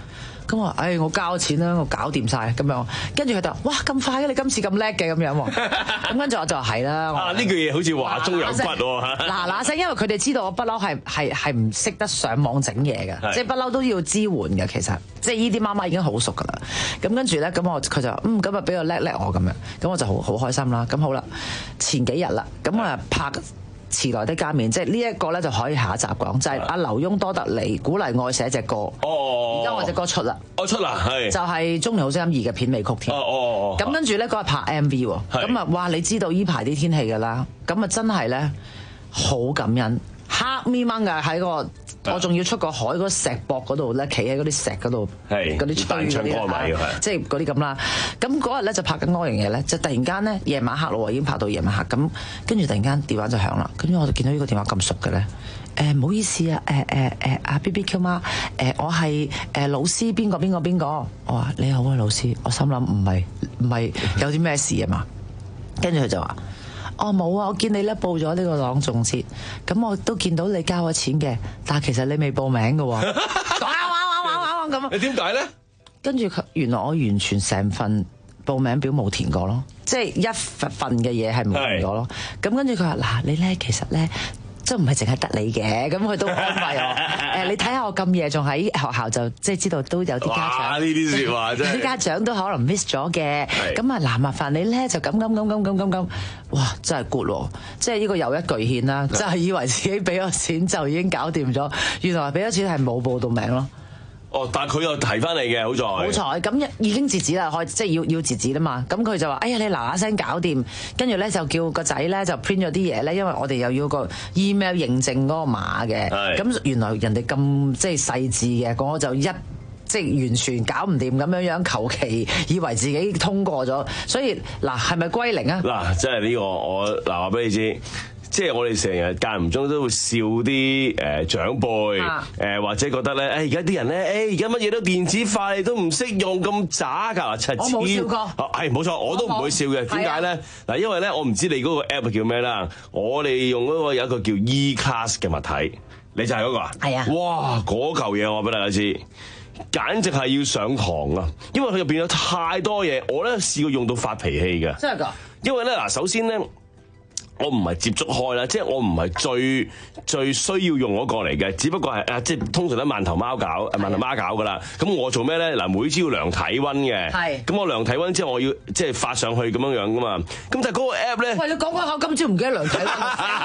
咁我話，唉，我交咗錢啦，我搞掂晒咁樣。跟住佢就話，哇，咁快嘅，你今次咁叻嘅咁樣喎。咁跟住我就話係啦。 啊，呢句嘢好似話中有骨喎。 嗱嗱聲，因為佢哋知道我不嬲係係係唔識得上網整嘢嘅，即係不嬲都要支援嘅。其實即係呢啲媽媽已經好熟噶啦。咁跟住咧，咁我佢就嗯咁啊，俾個叻叻我咁樣，咁我就好好開心啦。咁好啦，前幾日啦，咁啊拍遲來的加冕，即係呢一個咧就可以下一集講，就係阿劉墉多特尼鼓勵愛寫隻歌。 哦， 而家我隻歌出啦， 我出啦，係就係《中年好聲音二》嘅片尾曲添。 哦哦咁跟住咧嗰日拍 M V 喎，咁啊哇！你知道依排啲天氣㗎啦，咁啊真係咧好感恩，黑咪掹㗎喺個。我仲要出個海嗰個石膊嗰度咧，企喺嗰啲石嗰度，嗰啲吹嗰啲，即係嗰啲咁啦。咁嗰日咧就拍緊嗰樣嘢咧，就突然間咧夜晚黑咯，已經拍到夜晚黑。咁跟住突然間電話就響啦，跟住我就見到呢個電話咁熟嘅咧。誒唔好意思啊，誒誒誒阿 B B Q 媽，誒我係誒老師邊個邊個邊個？我話你好啊老師，我心諗唔係唔係有啲咩事啊嘛？跟住佢就話。哦冇啊！我見你咧報咗呢個朗誦節，咁我都見到你交咗錢嘅，但係其實你未報名嘅喎。哇哇哇哇哇咁！ 你點解咧？ 跟住佢原來我完全成份報名表冇填過咯，即係一份嘅嘢係冇填過咯。咁跟住佢話嗱，你咧其實咧。即係唔係淨係得你嘅，咁佢都安慰我。誒，你睇下我咁夜仲喺學校就即係知道都有啲家長。呢啲説話真係。啲家長都可能 miss 咗嘅。咁啊，嗱，麻煩你咧就咁咁咁咁咁咁咁。哇！真係 good 喎，即係呢個又一巨獻啦。真係以為自己俾咗錢就已經搞掂咗，原來俾咗錢係冇報到名咯。 哦，但係佢又提翻你嘅，好在。 好彩，咁已經截止啦，開即係要要截止啦嘛。咁佢就話：哎呀，你嗱嗱聲搞掂，跟住咧就叫個仔咧就 print 咗啲嘢咧，因為我哋又要個 email 認證嗰個碼嘅。咁原來人哋咁即係細緻嘅，我就一即係完全搞唔掂咁樣樣，求其以為自己通過咗，所以嗱係咪歸零啊？ 嗱，即係呢個我嗱話俾你知。即係我哋成日間唔中都會笑啲誒長輩誒，或者覺得咧，誒而家啲人咧，誒而家乜嘢都電子化，你都唔識用咁渣㗎。我冇笑過， 係冇錯，我都唔會笑嘅。點解咧？嗱，因為咧，我唔知你嗰個 app 叫咩啦。我哋用嗰個有一個叫 E-Class 嘅物體，你就係嗰個啊？ 係啊！ 哇，嗰嚿嘢我俾大家知，簡直係要上堂啊！因為佢入邊有太多嘢，我咧試過用到發脾氣嘅。 真係㗎？因為咧嗱，首先咧。我唔係接觸開啦，即係我唔係最最需要用嗰個嚟嘅，只不過係誒，即係通常都萬頭貓搞，誒萬頭媽搞噶啦。咁我做咩咧？嗱，每朝要量體温嘅，係。咁我量體温之後，我要即係發上去咁樣樣噶嘛。咁但係嗰個 app 咧， 喂，你講講下，今朝唔記得量體温。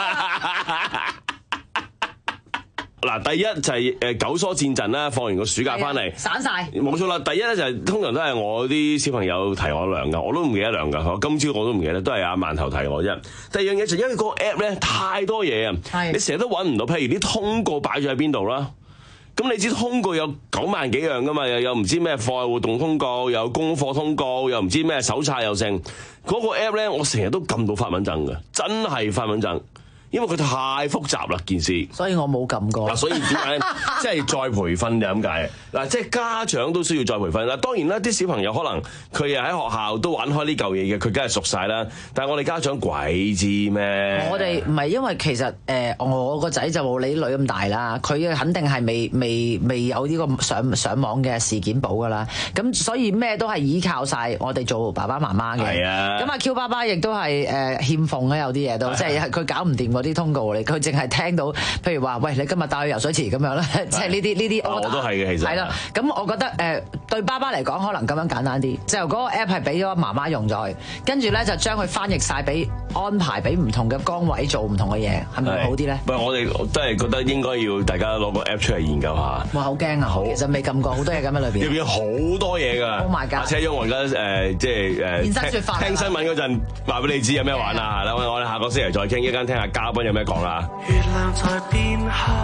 嗱，第一就係誒九疏戰陣啦，放完個暑假翻嚟散晒。 冇錯啦，第一咧就係通常都係我啲小朋友提我量噶，我都唔記得量噶，我今朝我都唔記得，都係阿饅頭提我啫。第二樣嘢就因為嗰個 app 咧太多嘢啊，你成日都揾唔到，譬如啲通告擺咗喺邊度啦。咁你知通告有九萬幾樣噶嘛，又有唔知咩課外活動通告，又有功課通告，又唔知咩手冊又剩。嗰個 app 咧，我成日都撳到發蚊症嘅，真係發蚊症。因為佢太複雜啦件事， 所以我冇撳過。 嗱，所以點解咧？即係再培訓就咁解。嗱，即係家長都需要再培訓。嗱，當然啦，啲小朋友可能佢又喺學校都玩開呢嚿嘢嘅，佢梗係熟晒啦。但係我哋家長鬼知咩？ 我哋唔係因為其實誒、呃，我個仔就冇你啲女咁大啦，佢肯定係未未未有呢個上上網嘅事件簿噶啦。咁所以咩都係依靠晒我哋做爸爸媽媽嘅。係啊。咁阿 Q 爸爸亦都係誒欠奉嘅，有啲嘢都即係佢搞唔掂啲通告嚟，佢淨係聽到，譬如話，喂，你今日帶去游水池咁樣咧，即係呢啲呢啲。我都係嘅，其實係啦。咁我覺得誒、呃、對爸爸嚟講，可能咁樣簡單啲。就嗰個 app 係俾咗媽媽用咗去，跟住咧就將佢翻譯晒俾安排俾唔同嘅崗位做唔同嘅嘢，係咪好啲咧？ 唔係，我哋真係覺得應該要大家攞個 app 出嚟研究下。 哇，好驚啊！好，其實未撳過，好多嘢咁喺裏邊。 入邊好多嘢㗎。 Oh my god！ 阿車翁，我而家誒即係誒現身說法聽新聞嗰陣話俾你知有咩玩啊！啦，我哋下個星期再傾，一陣聽下嘉賓有咩講啦。 月亮在變黑，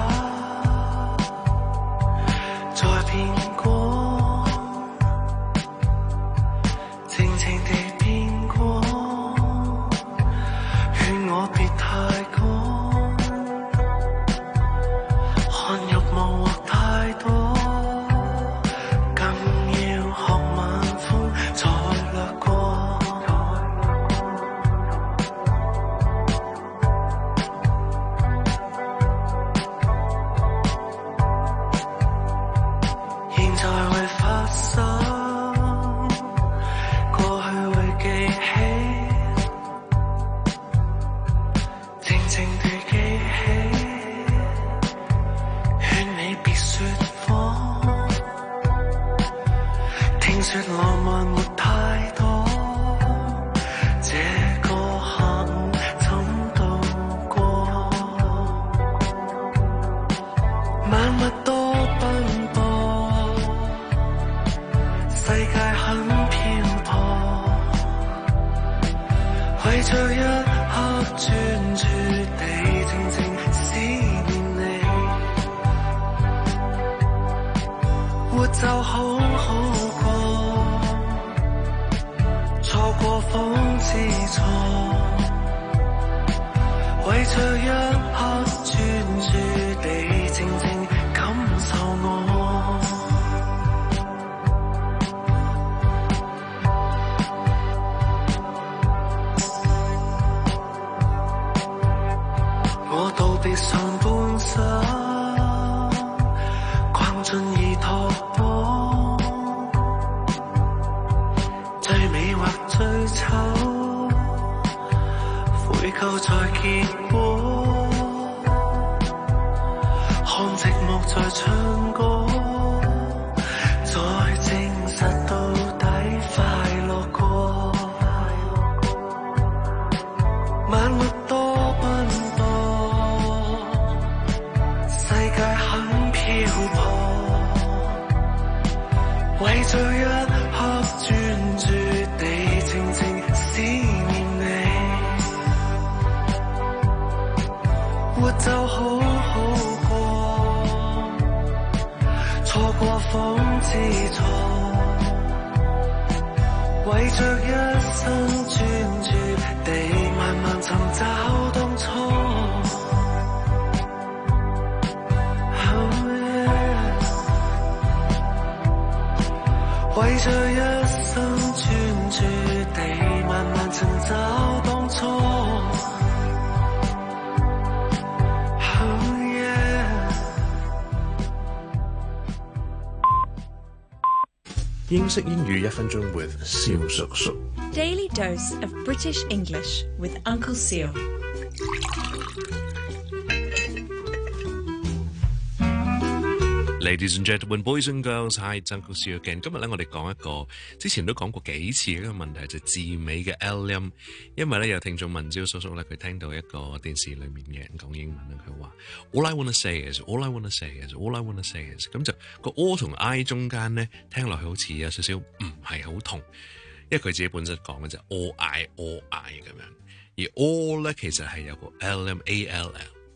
在變光，靜靜地變光，勸我別太趕，看欲無獲太多，更要學晚風再掠過。現在錯，為着一刻專注地靜靜感受我，我道別上半生逛盡而托波，最美或最醜，悔疚在結果，看寂寞在唱歌，再證實到底快樂過。晚活多奔波，世界很漂泊，為着一刻專注地靜靜思念你，活就好好過，錯過方知錯，為着一生專注地慢慢尋找當初。為着一生專注地慢慢尋找當初。Oh yeah. 英式英語一分鐘 with 蕭叔叔。 Daily dose of British English with Uncle Seal. Ladies and gentlemen, boys and girls, hi, it's Uncle Seal again. 今日咧，我哋講一個之前都講過幾次嘅一個問題，就係字尾嘅 L 音。因為咧有聽眾問蕭叔叔咧，佢聽到一個電視裏面嘅人講英文咧，佢話 All I wanna say is, all I wanna say is, all I wanna say is。咁就個 O 同 I 中間咧，聽落去好似有少少唔係好同，因為佢自己本身講嘅就 all I, all I 咁樣。而 all 咧其實係有個 L 音 A L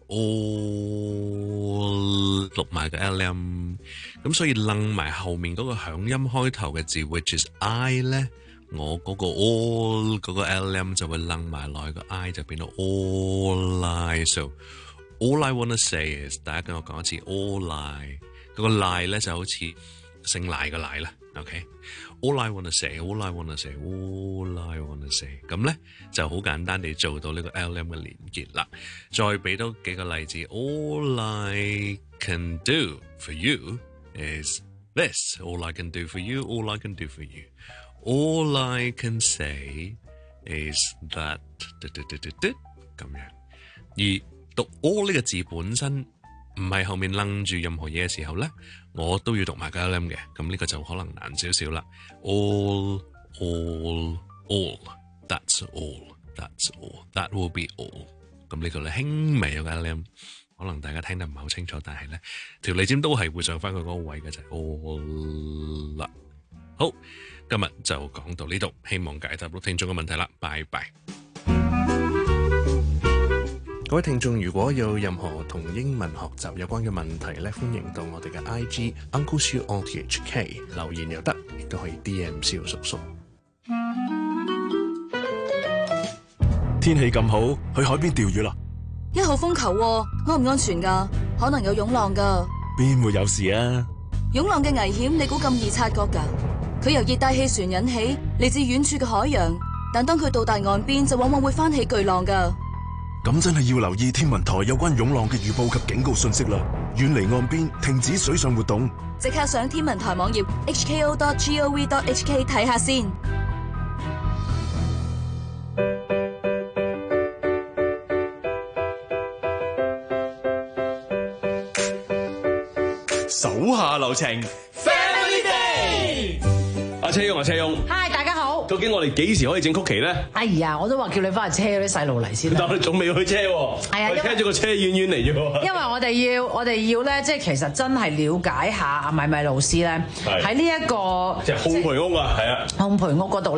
L。all 錄埋個 L 音，咁所以楞埋後面嗰個響音開頭嘅字 which is I 咧，我嗰個 all 嗰個 L 音就會楞埋落去個 I 就變到 all I。 so all I wanna say is， 大家跟我講一次 all I， 嗰個賴咧就好似姓賴個賴啦。OK， all I wanna say, all I wanna say, all I wanna say， 咁咧就好簡單地做到呢個 L M 嘅連結啦。再俾多幾個例子 ，all I can do for you is this， all I can do for you, all I can do for you, all I can say is that， 咁樣。而讀 all 呢個字本身唔係後面楞住任何嘢嘅時候咧，我都要讀埋個 L M 嘅，咁呢個就可能難少少啦。All, all, all, that's all, that's all, that will be all。咁呢個咧輕微有個 L M， 可能大家聽得唔係好清楚，但係咧條脷尖都係會上翻佢嗰個位嘅就係 all 啦。好，今日就講到呢度，希望解答到聽眾嘅問題啦，拜拜。各位聽眾，如果有任何同英文學習有關嘅問題咧，歡迎到我哋嘅 I G Uncle Siu O T H K 留言又得，亦都可以 D M 蕭叔叔。 天氣咁好，去海邊釣魚啦！ 一號風球喎，安唔安全㗎？可能有湧浪㗎。 邊會有事啊？ 湧浪嘅危險，你估咁易察覺㗎？佢由熱帶氣旋引起，嚟自遠處嘅海洋，但當佢到達岸邊，就往往會翻起巨浪㗎。 咁真係要留意天文台有關湧浪嘅預報及警告信息啦，遠離岸邊，停止水上活動。 即刻上天文台網頁 h k o dot gov dot h k 睇下先。 手下留情 ，Family Day。阿車翁，阿車翁， 嗨，大家好。 究竟我哋幾時可以整曲奇咧？ 哎呀，我都話叫你翻去車嗰啲細路嚟先。 但係我哋仲未去車喎。係啊，我聽咗個車遠遠嚟啫喎。 因為我哋要，我哋要咧，即係其實真係了解下阿米米老師咧，喺呢一個即係烘焙屋啊，係啊， 烘焙屋嗰度咧，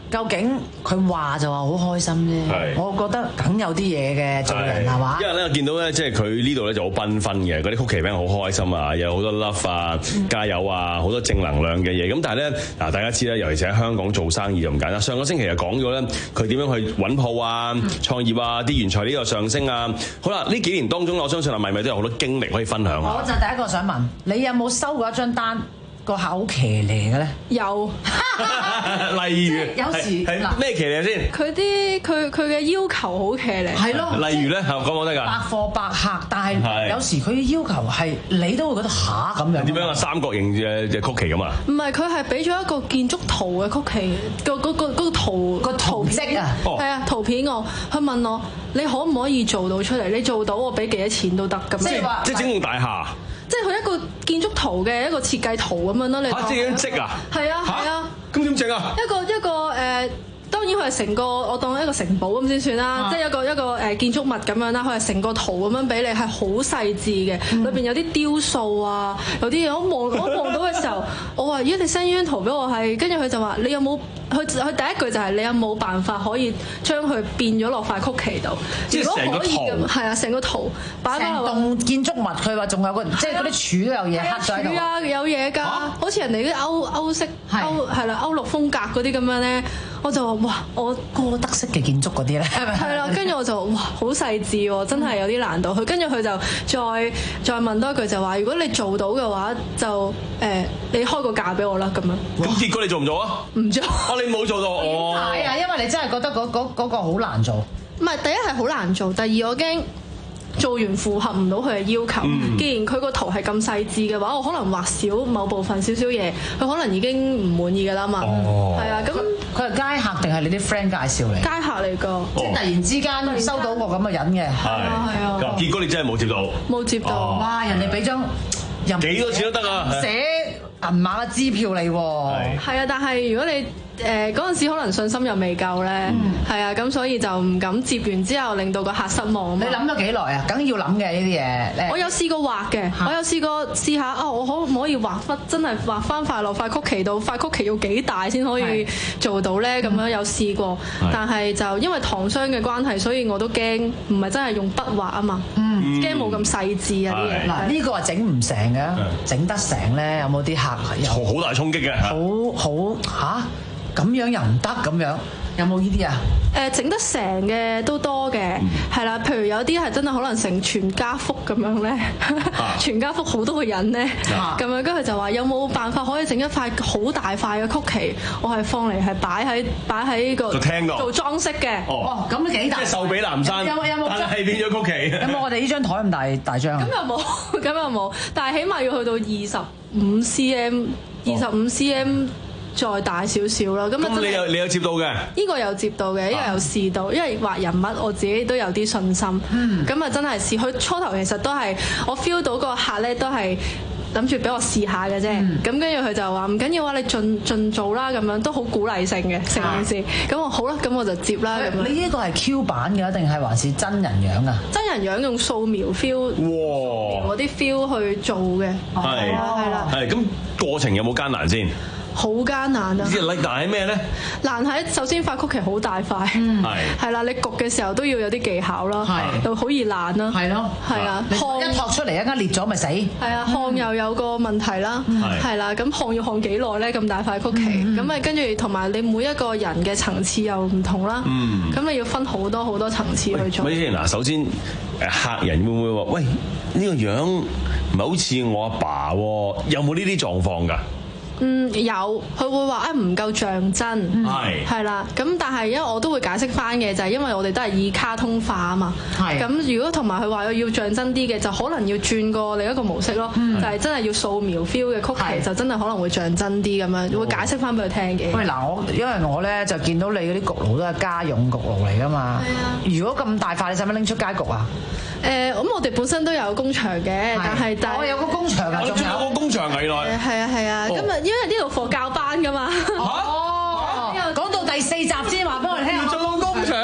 究竟佢話就話好開心啫， 係我覺得梗有啲嘢嘅做人係嘛？ 因為咧，我見到咧，即係佢呢度咧就好繽紛嘅，嗰啲曲奇餅好開心啊，有好多 love 啊、加油啊，好多正能量嘅嘢。咁但係咧，嗱大家知啦，尤其是喺香港做生意就唔簡單。上個星期就講咗咧，佢點樣去揾鋪啊、創業啊、啲原材料又上升啊。好啦，呢幾年當中，我相信阿米米都有好多經歷可以分享下。 我就第一個想問，你有冇收過一張單個客好騎呢嘅咧？ 有。 例如有時係咩騎呢先？ 佢啲佢佢嘅要求好騎呢。 係咯。 例如咧，講講得㗎。 百貨百客，但係有時佢嘅要求係你都會覺得嚇咁樣。 點樣啊？三角形嘅嘅曲奇咁啊？ 唔係，佢係俾咗一個建築圖嘅曲奇，個嗰個嗰個圖個圖跡啊， 係啊圖片我，佢問我你可唔可以做到出嚟？你做到我俾幾多錢都得咁。 即係話即係整棟大廈。 即係佢一個建築圖嘅一個設計圖咁樣咯，你嚇即係張積啊？ 係啊係啊。 咁點整啊？ 一個一個誒。呃當然佢係成個我當一個城堡咁先算啦，啊、即係一個一個誒建築物咁樣啦，佢係成個圖咁樣俾你，係好細緻嘅，裏邊有啲雕塑啊，有啲嘢我望我望到嘅時候，我話咦你 send 呢張圖俾我係，跟住佢就話你有冇佢佢第一句就係你有冇辦法可以將佢變咗落塊曲奇度？ 即係成個圖係啊，成個圖擺翻落棟建築物，佢話仲有個即係嗰啲柱都有嘢刻咗喺度。 柱啊有嘢㗎，啊、好似人哋啲歐歐式歐係啦歐陸風格嗰啲咁樣咧。我就話哇，我哥德式嘅建築嗰啲咧， 係啦，跟住我就哇好細緻喎，真係有啲難度。佢跟住佢就再再問多一句就話，如果你做到嘅話，就誒、呃、你開個價俾我啦咁樣。 咁結果你做唔做啊？ 唔做。 哦，你冇做到。哦。 係啊，因為你真係覺得嗰嗰嗰個好難做。 唔係，第一係好難做，第二我驚。做完符合唔到佢嘅要求。嗯、既然佢個圖係咁細緻嘅話，我可能畫少某部分少少嘢，佢可能已經唔滿意㗎啦嘛。哦，係啊，咁佢係街客定係你啲 friend 介紹嚟？ 街客嚟㗎， 即係突然之間收到個咁嘅人嘅。 係啊係啊。結果你真係冇接到。 冇接到。 哦、 哇！人哋俾張幾多錢都得啊！ 寫銀碼嘅支票嚟喎。 係啊，但係如果你誒嗰陣時可能信心又未夠咧，係啊、嗯，咁所以就唔敢接完之後令到個客失望。 你諗咗幾耐啊？梗要諗嘅呢啲嘢。 我有試過畫嘅，啊、我有試過試下哦，我可唔可以畫翻真係畫翻塊落塊曲奇度？塊曲奇要幾大先可以做到咧？咁、嗯、樣有試過，是但係就因為糖霜嘅關係，所以我都驚唔係真係用筆畫啊嘛，驚冇咁細緻啊啲嘢。 嗱呢個係整唔成嘅，整得成咧有冇啲客有好大衝擊嘅？ 好好嚇。咁樣又唔得咁樣，有冇呢啲啊？ 誒整得成嘅都多嘅，係啦、嗯。譬如有啲係真係可能成全家福咁樣咧，啊、全家福好多個人咧，咁、啊、樣跟住就話有冇辦法可以整一塊好大塊嘅曲奇，我係放嚟係擺喺擺喺個廳度做裝飾嘅。 哦，咁都幾大。 即係壽比南山。 有有冇？ 但係變咗曲奇。 有冇我哋呢張台咁大大張？ 咁又冇，咁又冇，但係起碼要去到二十五 cm， 二十五 cm。再大少少啦，咁咁你有你有接到嘅？呢個有接到嘅，呢個有試到，因為畫人物我自己都有啲信心。嗯，咁啊真係試。佢初頭其實都係我 feel 到個客咧都係諗住俾我試下嘅啫。咁跟住佢就話唔緊要啊，你盡盡做啦，咁樣都好鼓勵性嘅成件事。咁我好啦，咁我就接啦。咁樣你呢個係 Q 版嘅定係還是真人樣啊？ 真人樣用素描 feel，哇！嗰啲 feel 去做嘅。係係啦。 係咁過程有冇艱難先？ 好艱難啊！ 即係難喺咩咧？ 難喺首先塊曲奇好大塊，係係啦，你焗嘅時候都要有啲技巧啦，又好易爛啦，係咯，係啊， 烘一托出嚟一間裂咗咪死？ 係啊，烘又有個問題啦，係啦，咁烘要烘幾耐咧？咁大塊曲奇，咁啊跟住同埋你每一個人嘅層次又唔同啦，咁你要分好多好多層次去做。 咪先嗱，首先誒客人會唔會話喂呢個樣唔係好似我阿爸喎？有冇呢啲狀況㗎？ 嗯，有，佢會話啊唔夠像真，係係啦，咁但係因為我都會解釋翻嘅，就係因為我哋都係以卡通化啊嘛，咁如果同埋佢話要像真啲嘅，就可能要轉過另一個模式咯，就係真係要素描 feel 嘅曲奇，就真係可能會像真啲咁樣，會解釋翻俾佢聽嘅。 喂嗱，我因為我咧就見到你嗰啲焗爐都係家用焗爐嚟㗎嘛，如果咁大塊，你使唔使拎出街焗啊？ 誒，咁我哋本身都有工場嘅，但係但係我有個工場啊， 仲有個工場嚟來。 係啊係啊，咁啊因為呢度課教班㗎嘛。 哦，講到第四集先話俾我哋聽。 做工場啊！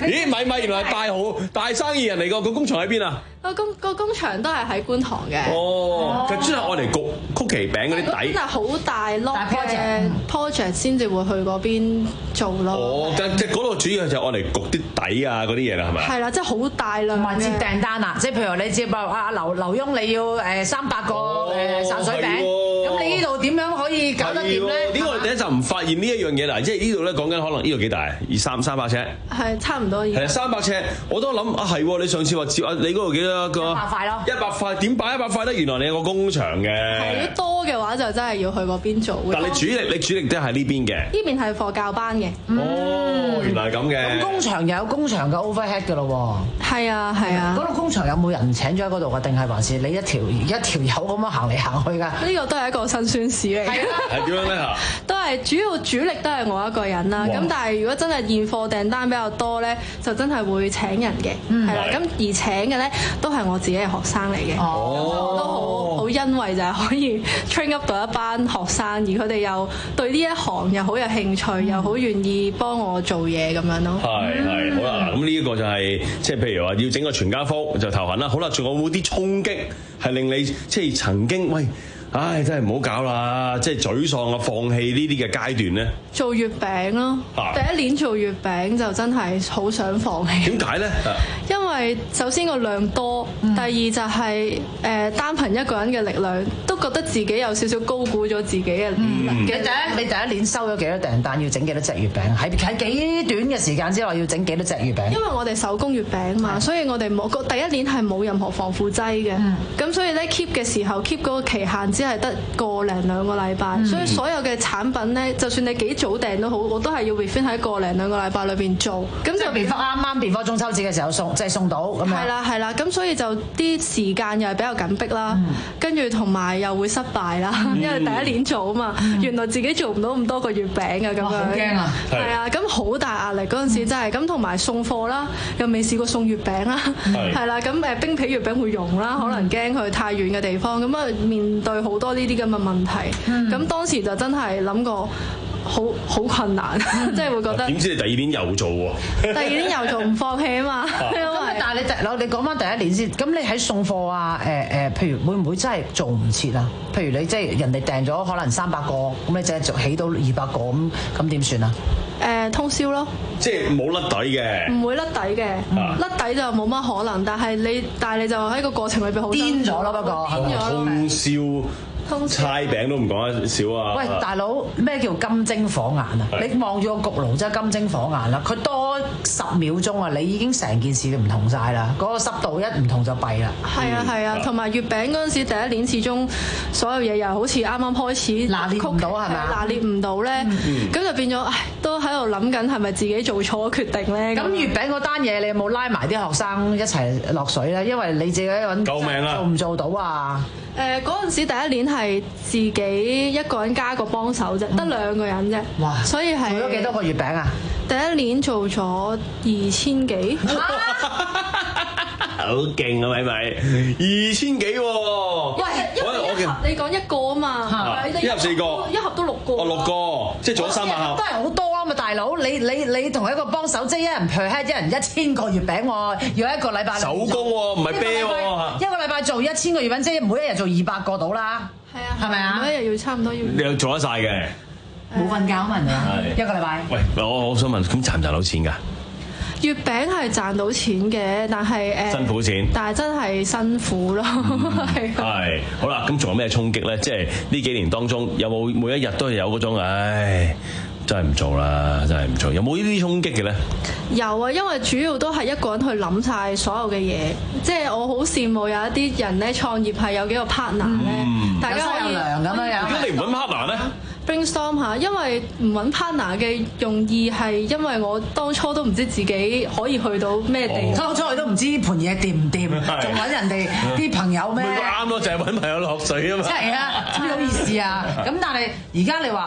咦，咪咪，原來係大好大生意人嚟個，個工場喺邊啊？ 個工個工場都係喺觀塘嘅。 哦，其實專係愛嚟焗曲奇餅嗰啲底。 真係好大粒嘅 project 先至會去嗰邊做咯。 哦，即係嗰度主要就係愛嚟焗啲底啊嗰啲嘢啦，係咪？ 係啦，即係好大量同埋接訂單啊！即係譬如你接啊阿劉劉墉，你要誒三百個誒散水餅，咁你呢度點樣可以搞得掂咧？ 呢個第一集唔發現呢一樣嘢啦，即係呢度咧講緊可能呢度幾大？二三三百尺。 係差唔多。 係三百尺，我都諗啊係喎！你上次話接啊，你嗰度幾多個？ 一百塊咯。 一百塊點擺一百塊咧？原來你有個工場嘅。 係，如果多嘅話就真係要去嗰邊做。 但你主力你主力都係呢邊嘅。 呢邊係課教班嘅。 哦，原來係咁嘅。 咁工場又有工場嘅 overhead 㗎咯喎。 係啊係啊。 嗰度工場有冇人請咗喺嗰度㗎？定係還是你一條一條友咁樣行嚟行去㗎？ 呢個都係一個辛酸史嚟嘅。 係點樣咧嚇？ 都係主要主力都係我一個人啦。咁但係如果真係現貨訂單比較多咧，就真係會請人嘅。係啦。咁而請嘅咧都係我自己嘅學生嚟嘅。哦。我都好好欣慰就係可以 train up 到一班學生，而佢哋又對呢一行又好有興趣，又好願意幫我做嘢咁樣咯。 係係，好啦，咁呢一個就係即係譬如話要整個全家福就頭痕啦。好啦，仲有冇啲衝擊係令你即係曾經喂？唉，真係唔好搞啦！即係沮喪啊，放棄呢啲嘅階段咧。 做月餅咯，啊、第一年做月餅就真係好想放棄。 點解咧？ 因為首先個量多，嗯、第二就係、是、誒、呃、單憑一個人嘅力量，都覺得自己有少少高估咗自己嘅能力。 你第一你第一年收咗幾多訂單？要整幾多隻月餅？喺喺幾短嘅時間之內要整幾多隻月餅？ 因為我哋手工月餅嘛，所以我哋冇第一年係冇任何防腐劑嘅。咁、嗯、所以咧 keep 嘅時候 keep 嗰個期限只係得個零兩個禮拜，嗯、所以所有嘅產品咧，就算你幾早訂都好，我都係要 within 喺個零兩個禮拜裏邊做。咁就 before 啱啱 before 中秋節嘅時候送，即係送到咁樣。 係啦係啦，咁所以就啲時間又係比較緊迫啦，跟住同埋又會失敗啦，嗯、因為第一年做啊嘛，嗯、原來自己做唔到咁多個月餅啊咁樣。好驚啊！係啊，咁好大壓力嗰陣時真係，咁同埋送貨啦，又未試過送月餅啦，係啦，咁誒冰皮月餅會溶啦，可能驚去太遠嘅地方，咁啊面對好多呢啲咁嘅問題，咁、嗯、當時就真係諗過好好困難，即係、嗯、會覺得。點知你第二年又做喎？第二年又做唔放棄啊嘛。咁但係你第你講翻第一年先，咁你喺送貨啊誒誒、呃，譬如會唔會真係做唔切啊？譬如你即係人哋訂咗可能三百個，咁你淨係做起到二百個咁，咁點算啊？ 誒、呃、通宵咯， 即係冇甩底嘅， 唔會甩底嘅，啊、甩底就冇乜可能。但係你但係你就喺個過程裏邊好癲咗咯，不過癲咗通宵。猜餅都唔講得少啊！ 喂，大佬，咩叫金睛火眼啊？是你望住個焗爐真係金睛火眼啦！佢多十秒鐘啊，你已經成件事都唔同晒啦！嗰、那個濕度一唔同就弊啦。 係啊係啊，同埋、嗯、月餅嗰陣時第一年始終所有嘢又好似啱啱開始拿捏唔到係咪？ 拿捏唔到咧，咁、嗯、就變咗，唉，都喺度諗緊係咪自己做錯決定咧？咁月餅嗰單嘢你有冇拉埋啲學生一齊落水咧？因為你自己揾救命啊！ 做唔做到啊？ 誒嗰陣時第一年係自己一個人加個幫手啫，得、嗯、兩個人啫。哇！所以係做咗幾多個月餅啊？ 第一年做咗二千幾。 好勁啊，咪咪二千幾喎！ 喂，因為一盒你講一個啊嘛， 一盒四個， 一盒都六個。 哦，六個，即係做咗三百盒。 都係好多啊嘛，大佬！你你你同一個幫手，即係一人譬如一人一千個月餅喎，要一個禮拜。 手工喎，唔係啤喎。 一個禮拜做一千個月餅，即係每一日做二百個到啦。係啊，係咪啊？ 每一日要差唔多要。 你又做得晒嘅？ 冇瞓覺啊嘛，一個禮拜。 喂，我我想問，咁賺唔賺到錢㗎？ 月餅係賺到錢嘅，但係誒辛苦錢， 但係真係辛苦咯。係係好啦，咁仲有咩衝擊咧？即係呢幾年當中，有冇每一日都係有嗰種唉，真係唔做啦，真係唔做。有冇呢啲衝擊嘅咧？ 有啊，因為主要都係一個人去諗晒所有嘅嘢。即係我好羨慕有一啲人咧創業係有幾個 partner 咧，嗯、大家可以咁樣。點解你唔揾 partner 咧 ？brainstorm 下，因為唔揾 partner 嘅用意係因為我當初都唔知自己可以去到咩地方， 當初我都唔知盤嘢掂唔掂，仲揾人哋啲朋友咩？ 啱咯，就係揾朋友落水啊嘛。 真係啊，點好意思啊？咁但係而家你話啊，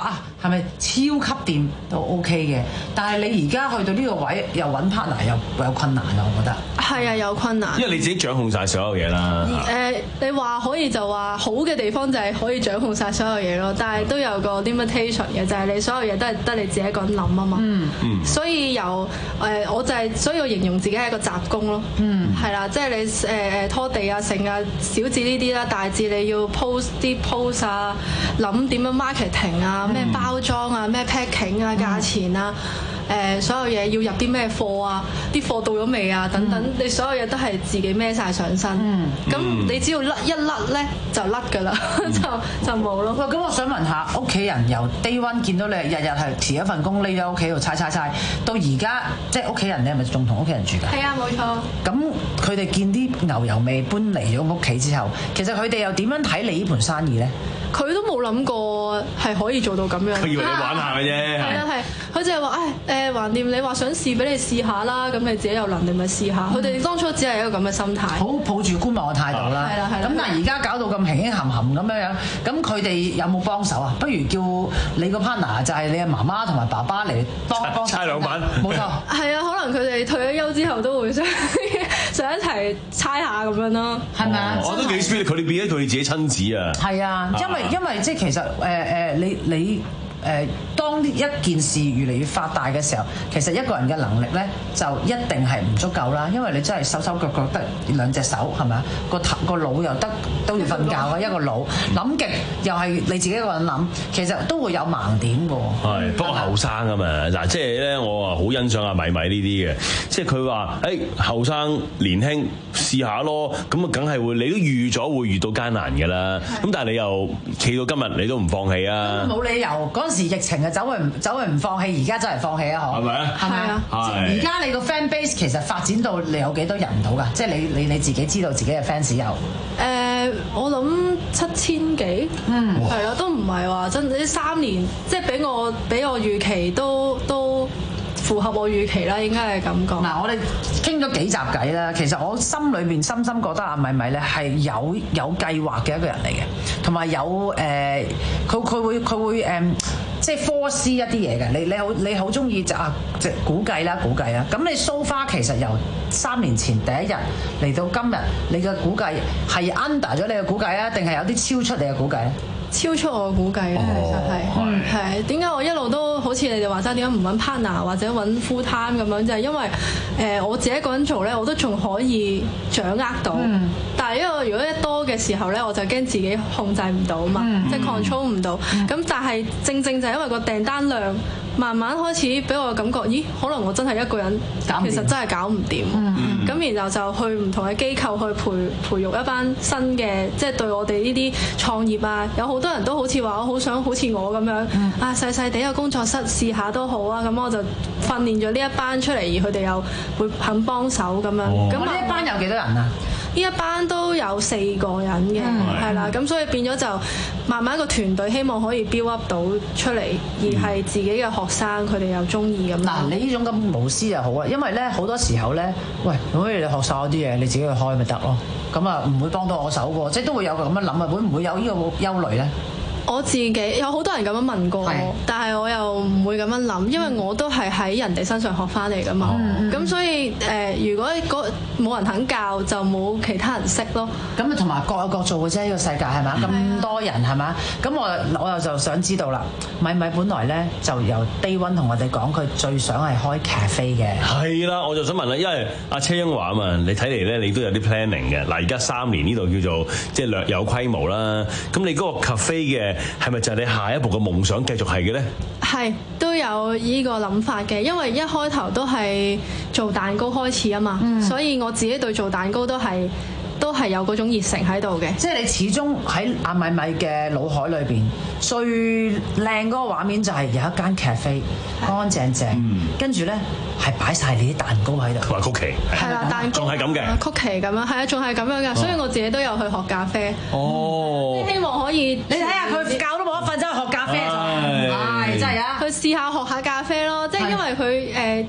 係咪超級掂都 OK 嘅？但係你而家去到呢個位又揾 partner 又有困難啊，我覺得。 係啊，有困難。 因為你自己掌控晒所有嘢啦。 誒、呃，你話可以就話好嘅地方就係可以掌控晒所有嘢咯，但係都有個 limitation 嘅，就係、是、你所有嘢都係得你自己一個人諗啊嘛。嗯嗯。所以由誒、呃，我就係、是、所以我形容自己係一個雜工咯。嗯。係啦，即係你誒誒拖地啊、剩啊、小至呢啲啦，大至你要 post 啲 post 啊，諗點樣 marketing 啊，咩包裝啊，咩 packing 啊，價錢啊。誒、呃、所有嘢要入啲咩貨啊，啲貨到咗未啊，等等，嗯、你所有嘢都係自己孭晒上身。咁、嗯、你只要甩一甩咧，就甩㗎啦，嗯、就就冇咯。 喂，咁我想問下，屋企人由 day one 見到你日日係辭一份工匿喺屋企度猜猜猜，到而家即係屋企人，你係咪仲同屋企人住㗎？ 係啊，冇錯。 咁佢哋見啲牛油味搬嚟咗屋企之後，其實佢哋又點樣睇你呢盤生意咧？ 佢都冇諗過係可以做到咁樣。 佢以為你玩下嘅啫。係啊係，佢就係話誒誒，橫掂你話想試俾你試下啦，咁你自己有能力咪試下。佢哋、嗯、當初只係一個咁嘅心態， 好抱住觀望嘅態度啦。係啦係啦。咁但係而家搞到咁輕輕含含咁樣樣，咁佢哋有冇幫手啊？不如叫你個 partner 就係你嘅媽媽同埋爸爸嚟幫幫猜兩板。 冇錯。 係啊，可能佢哋退咗休之後都會想想一齊猜下咁樣咯，係咪啊？ 我都幾 sweet，佢哋變咗佢哋自己親子啊。 係啊，因為因為即係其實誒誒、呃、你你。誒、呃，當一件事越嚟越發大嘅時候，其實一個人嘅能力咧就一定係唔足夠啦，因為你真係手手腳腳得兩隻手係咪啊？個頭個腦又得都要瞓覺嘅一個腦，諗極又係你自己一個人諗，其實都會有盲點嘅。係， 不過後生啊嘛，嗱，即係咧，我啊好欣賞阿米米呢啲嘅，即係佢話誒後生年輕試下咯，咁啊梗係會，你都預咗會遇到艱難㗎啦。咁但係你又企到今日，你都唔放棄啊？冇理由嗰陣時疫情啊，走去唔走去唔放棄，而家真係放棄啊！嗬，係咪啊？係咪啊？而家你個 fan base 其實發展到你有幾多人到㗎？即係你你你自己知道自己嘅 fans 有？誒、呃，我諗七千幾，嗯，係咯，都唔係話真呢三年，即係俾我俾我預期都都符合我預期啦，應該係咁講。嗱，我哋傾咗幾集偈啦，其實我心裏面深深覺得阿米米咧係有有計劃嘅一個人嚟嘅，同埋有誒，佢佢會佢會誒。即係 foresee 一啲嘢嘅，你你好你好中意就啊即係估計啦估計啦，咁你 so far 其實由三年前第一日嚟到今日，你嘅估計係 under 咗你嘅估計啊，定係有啲超出你嘅估計咧？超出我嘅估計咧，其實係，嗯係。點解我一路都好似你哋話齋，點解唔揾 partner 或者揾 full time 咁樣？就係、是、因為誒、呃、我自己一個人做咧，我都仲可以掌握到。嗯、但係因為如果一多嘅時候咧，我就驚自己控制唔到嘛，嗯、即係 control 唔到。咁、嗯、但係正正就係因為個訂單量慢慢開始俾我嘅感覺，咦？可能我真係一個人，其實真係搞唔掂。咁、嗯、然後就去唔同嘅機構去培培育一班新嘅，即、就、係、是、對我哋呢啲創業啊，有好多人都好似話我好想好似我咁樣、嗯、啊細細地個工作室試下都好啊，咁我就訓練咗呢一班出嚟，而佢哋又會肯幫手咁樣。咁呢、哦、一班有幾多人啊？呢一班都有四個人嘅，係啦、嗯，咁所以變咗就慢慢個團隊希望可以 build up 到出嚟，而係自己嘅學生佢哋又中意咁。嗱、嗯，你呢種咁無私就好啊，因為咧好多時候咧，喂，咁不如你學晒嗰啲嘢，你自己去開咪得咯，咁啊唔會幫到我手喎，即係都會有個咁樣諗啊，會唔會有呢個憂慮咧？我自己有好多人咁樣問過我，是但係我又唔會咁樣諗，因為我都係喺人哋身上學翻嚟噶嘛。咁、嗯、所以誒、呃，如果冇人肯教，就冇其他人識咯。咁啊，同埋各有各做嘅啫，呢個世界係嘛？咁、嗯、多人係嘛？咁我我又就想知道啦。米米本來咧就由 day one 同我哋講，佢最想係開 cafe 嘅。係啦，我就想問啦，因為阿車欣話啊嘛，你睇嚟咧，你都有啲 planning 嘅。嗱，而家三年呢度叫做即係略有規模啦。咁你嗰個 cafe 嘅係咪就係你下一步嘅夢想繼續係嘅咧？係都有依個諗法嘅，因為一開頭都係做蛋糕開始啊嘛，嗯、所以我自己對做蛋糕都係都係有嗰種熱誠喺度嘅。即係你始終喺阿米米嘅腦海裏邊最靚嗰個畫面就係有一間 cafe 乾乾淨淨，跟住咧係擺晒你啲蛋糕喺度，同埋曲奇。係啦，蛋糕仲係咁嘅，曲奇咁樣，係啊，仲係咁樣嘅，所以我自己都有去學咖啡。哦，希望可以你睇下佢覺都冇得瞓，走去學咖啡，係真係啊！去試下學下咖啡咯，即係因為佢誒都係一個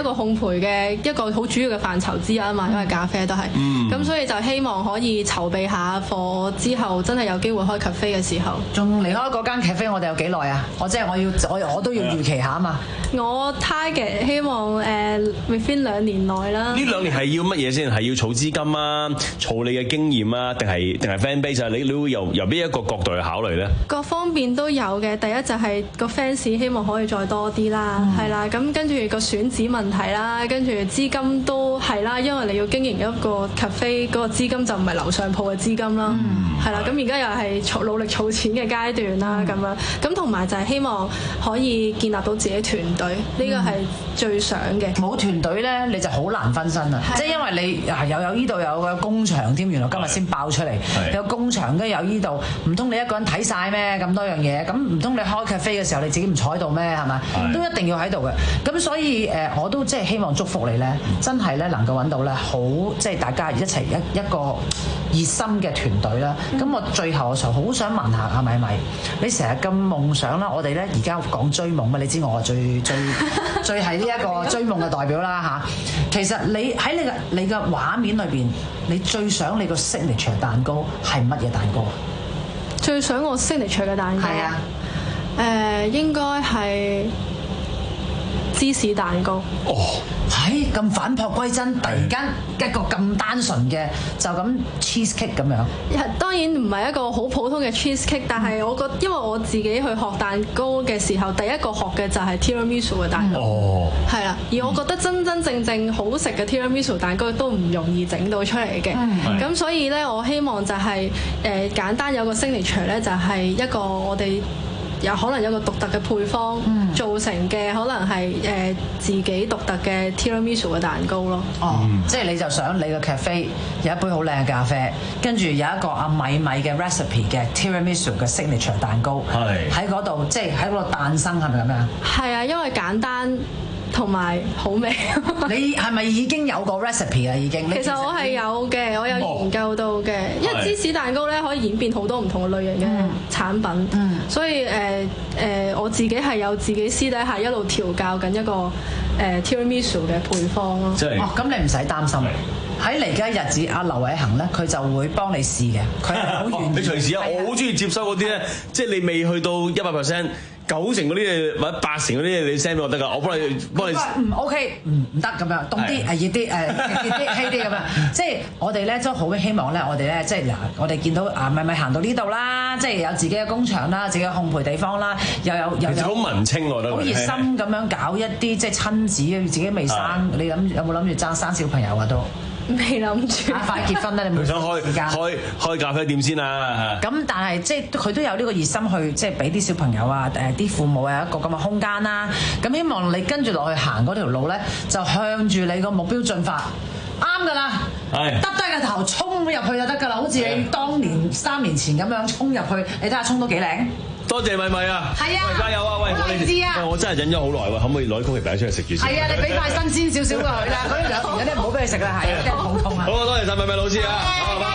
個烘焙嘅一個好主要嘅範疇之一啊嘛，因為咖啡都係。咁、嗯、所以就希望可以籌備下貨之後，真係有機會開 cafe 嘅時候。 仲離開嗰間 cafe，我哋有幾耐啊？我即係我要我我都要預期下啊嘛。 我 target 希望誒、uh, within 兩年內啦。 呢兩年係要乜嘢先？係要儲資金啊，儲你嘅經驗啊，定係定係 fan base 啊？你你會由由邊一個角度去考慮咧？ 各方面都有嘅。第一就係個 fans 希望可以再多啲啦，係、嗯、啦。咁跟住個選址問題啦，跟住資金都係啦，因為你要經營一個 cafe 嗰個資金就唔係樓上鋪嘅資金啦，係、嗯、啦。咁而家又係儲努力儲錢嘅階段啦，咁、嗯、樣。咁同埋就係希望可以建立到自己團隊，呢、嗯、個係最想嘅。 冇團隊咧，你就好難分身啊！即係因為你啊又有呢度有個工場添，原來今日先爆出嚟，有工場都有呢度，唔通你一個人睇晒咩？咁多樣嘢，咁唔通你開 cafe 嘅時候你自己唔坐喺度咩？係咪？都一定要喺度嘅。咁所以誒，我都即係希望祝福你咧，真係咧能夠揾到咧好，即係大家一齊一一個熱心嘅團隊啦。咁、嗯、我最後我就好想問下阿米米，你成日咁夢想啦，我哋咧而家講追夢嘛，你知我係最最最係呢一個追夢嘅代表啦嚇。其實你喺你嘅你嘅畫面裏邊，你最想你個 signature 蛋糕係乜嘢蛋糕？ 最想我 signature 嘅蛋糕係啊，誒、呃、應該係芝士蛋糕。哦， 係咁返璞歸真，突然間一個咁單純嘅就咁 cheese cake 咁樣。 當然唔係一個好普通嘅 cheese cake，但係我覺得因為我自己去學蛋糕嘅時候，第一個學嘅就係 tiramisu 嘅蛋糕。哦，係啦，而我覺得真真正正好食嘅 tiramisu 蛋糕都唔容易整到出嚟嘅。咁、嗯、所以咧，我希望就係、是、誒、呃、簡單有個 signature 咧，就係一個我哋。有可能有個獨特嘅配方、嗯、造成嘅，可能係誒、呃、自己獨特嘅 tiramisu 嘅蛋糕咯。 哦，嗯、即係你就想你個 cafe 有一杯好靚嘅咖啡，跟住有一個阿米米嘅 recipe 嘅 tiramisu 嘅 signature 蛋糕，喺嗰度，即係喺嗰度誕生，係咪咁樣？係啊，因為簡單。同埋好味。 你係咪已經有個 recipe 啊？已經。 其實我係有嘅，我有研究到嘅、哦。因為芝士蛋糕咧可以演變好多唔同嘅類型嘅產品，嗯、所以誒誒、呃呃、我自己係有自己私底下一路調教緊一個誒、呃、tiramisu 嘅配方咯。 即係哦，咁你唔使擔心。喺嚟緊日子，阿劉偉恒咧，佢就會幫你試嘅。佢係好願意。 你隨時啊，我好中意接收嗰啲咧，即係你未去到一百 percent。九成嗰啲嘢或者八成嗰啲嘢你 send 俾我得㗎，我幫你幫你。 唔 OK， 唔唔得咁樣，凍啲誒熱啲誒熱啲稀啲咁樣。即係我哋咧都好希望咧，我哋咧即係嗱，我哋見到啊咪咪行到呢度啦，即係有自己嘅工場啦，自己嘅烘焙地方啦，又有又有好文青我覺得。好熱心咁樣搞一啲即係親子，自己未生，你諗有冇諗住爭生小朋友啊都？ 未諗住， 快結婚啦！你冇想開開開咖啡店先啊！ 咁但係即係佢都有呢個熱心去即係俾啲小朋友啊誒啲父母有一個咁嘅空間啦。咁希望你跟住落去行嗰條路咧，就向住你個目標進發，啱㗎啦！係，耷低個頭衝入去就得㗎啦，好似你當年三年前咁樣衝入去，你睇下衝到幾靚！ 多謝米米啊！ 係啊！ 加油啊！喂，我哋、啊、我真係忍咗好耐喎，可唔可以攞啲曲奇餅出嚟食住先？ 係啊！你俾塊新鮮少少過佢啦，嗰啲兩年嗰啲唔好俾佢食啦，係啊，真係好痛啊！ 好啊，多謝晒米米老師啊！好，拜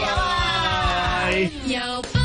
拜。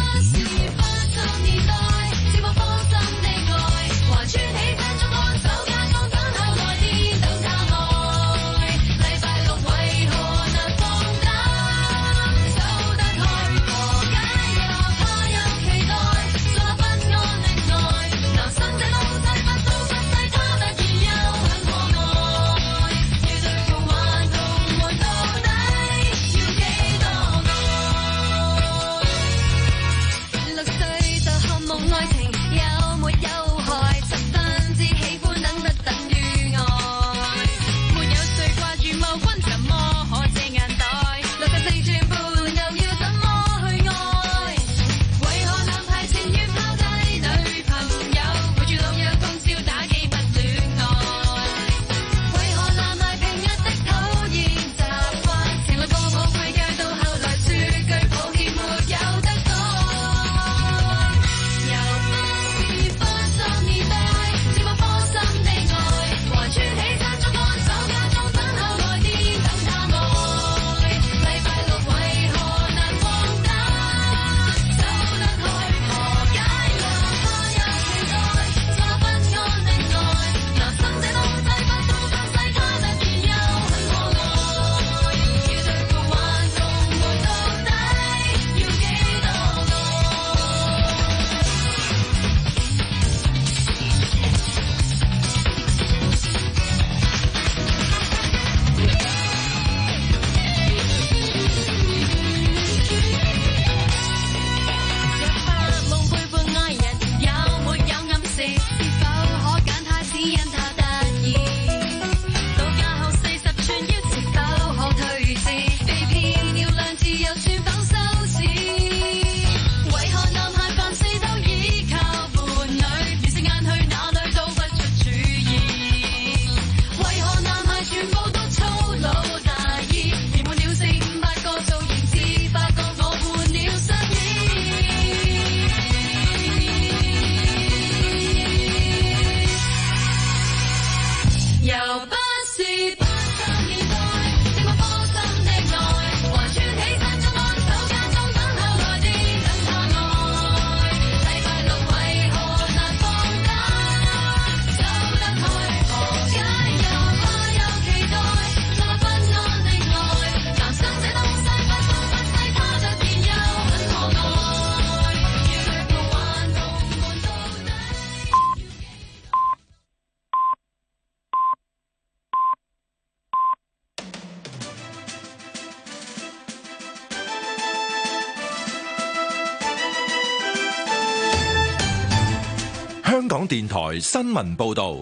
港電台新聞報道。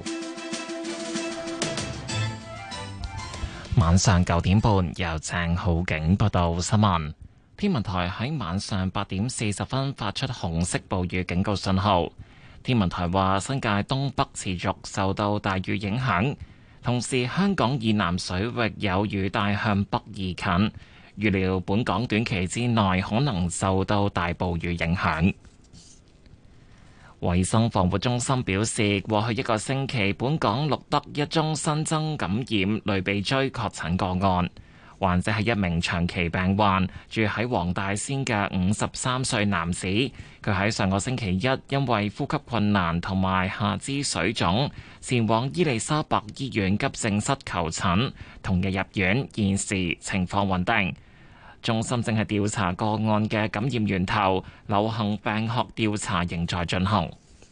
晚上九點半，由鄭浩景報道新聞。天文台喺晚上八點四十分發出紅色暴雨警告信號。天文台話，新界東北持續受到大雨影響，同時香港以南水域有雨帶向北移近，預料本港短期之內可能受到大暴雨影響。衛生防護中心表示，過去一個星期本港錄得一宗新增感染類鼻疽確診個案，患者係一名長期病患，住喺黃大仙嘅五十三歲男子。佢喺上個星期一因為呼吸困難同埋下肢水腫，前往伊利沙伯醫院急症室求診，同日入院，現時情況穩定。中心正係調查個案嘅感染源頭，流行病學調查仍在進行。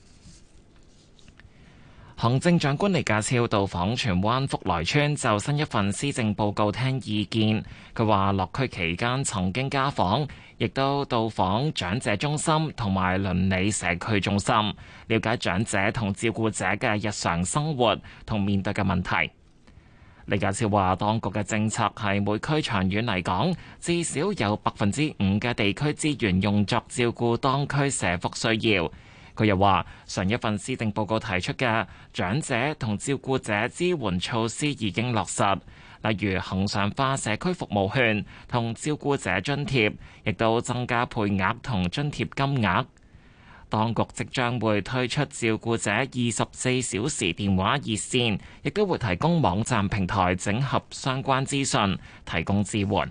行政長官李家超到訪荃灣福來邨，就新一份施政報告聽意見。佢話落區期間曾經家訪，亦都到訪長者中心同埋鄰里社區中心，了解長者同照顧者嘅日常生活同面對嘅問題。李家超話，當局嘅政策係每區長遠嚟講，至少有百分之五嘅地區資源用作照顧當區社福需要。佢又話，上一份施政報告提出嘅長者同照顧者支援措施已經落實，例如恆常化社區服務券同照顧者津貼，亦都增加配額同津貼金額。當局即將會推出照顧者二十四小時電話熱線，亦都會提供網站平台整合相關資訊，提供支援。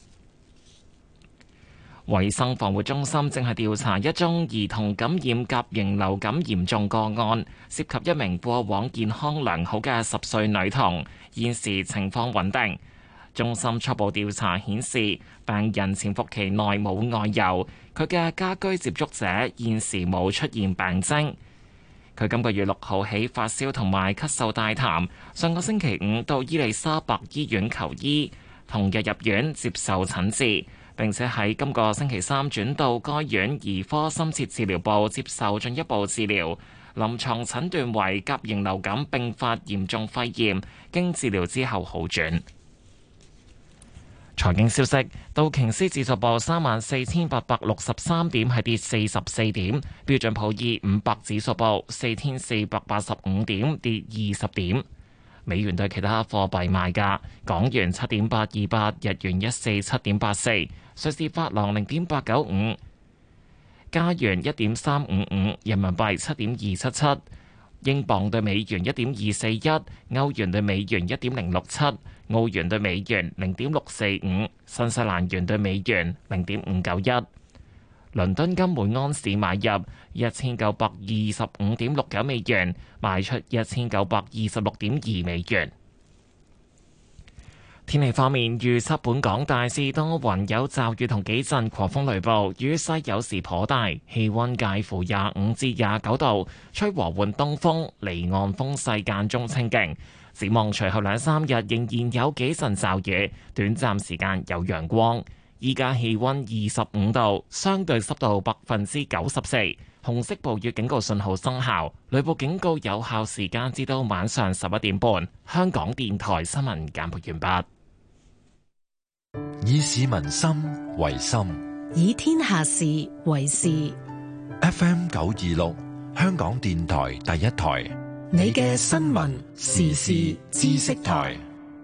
衛生防護中心正係調查一宗兒童感染甲型流感嚴重個案，涉及一名過往健康良好嘅十歲女童，現時情況穩定。中心初步調查顯示，病人潛伏期內冇外遊，佢嘅家居接觸者現時冇出現病徵。佢今個月六號起發燒同埋咳嗽帶痰，上個星期五到伊利沙伯醫院求醫，同日入院接受診治，並且喺今個星期三轉到該院兒科深切治療部接受進一步治療。臨床診斷為甲型流感並發嚴重肺炎，經治療之後好轉。財經消息，道瓊斯指數報三萬四千八百六十三點，係跌四十四點；標準普爾五百指數報四千四百八十五點，跌二十點。美元對其他貨幣賣價：港元七點八二八，日元一四七點八四，瑞士法郎零點八九五，加元一點三五五，人民幣七點二七七，英鎊對美元一點二四一，歐元對美元一點零六七。澳元對美元零點六四五，新西蘭元對美元零點五九一。倫敦金每安士買入一千九百二十五點六九美元，賣出一千九百二十六點二美元。天氣方面，預測本港大致多雲，有驟雨同幾陣狂風雷暴，雨勢有時頗大，氣溫介乎廿五至廿九度，吹和緩東風，離岸風勢間中清勁。展望隨後兩三日仍然有幾陣驟雨，短暫時間有陽光。依家氣溫二十五度，相對濕度百分之九十四，紅色暴雨警告信號生效，雷暴警告有效時間至到晚上十一點半。香港電台新聞簡報完畢。 以市民心為心， 以天下事為事。 F M 九二六，香港電台第一台。 你嘅新聞時事知識台，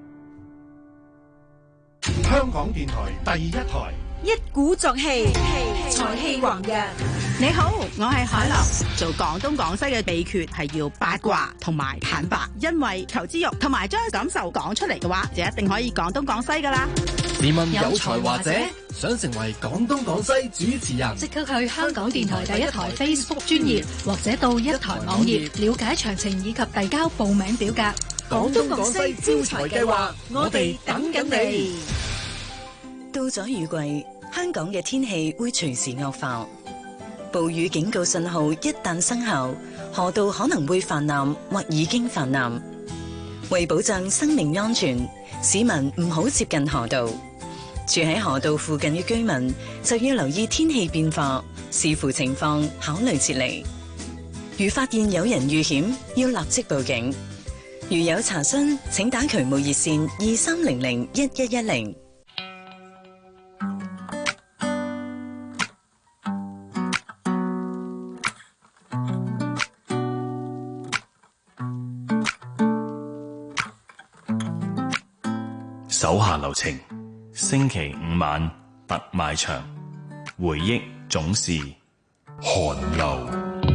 香港電台第一台， 一鼓作氣，才氣橫溢。 你好，我係海流。做廣東廣西嘅秘訣係要八卦同埋坦白，因為求知欲同埋將感受講出嚟嘅話，就一定可以廣東廣西噶啦。 自問有才華者想成為廣東廣西主持人， 即刻去香港電台第一台 Facebook 專頁或者到一台網頁了解詳情以及遞交報名表格。 廣東廣西招才計劃，我哋等緊你。 到咗雨季，香港嘅天氣會隨時惡化，暴雨警告信號一旦生效，河道可能會泛濫或已經泛濫。為保障生命安全，市民唔好接近河道。住喺河道附近嘅居民就要留意天氣變化，視乎情況考慮撤離。 如發現有人遇險，要立即報警。如有查詢，請打渠務熱線二三零零一一一零。 手下留情，星期五晚特賣場，回憶總是寒流。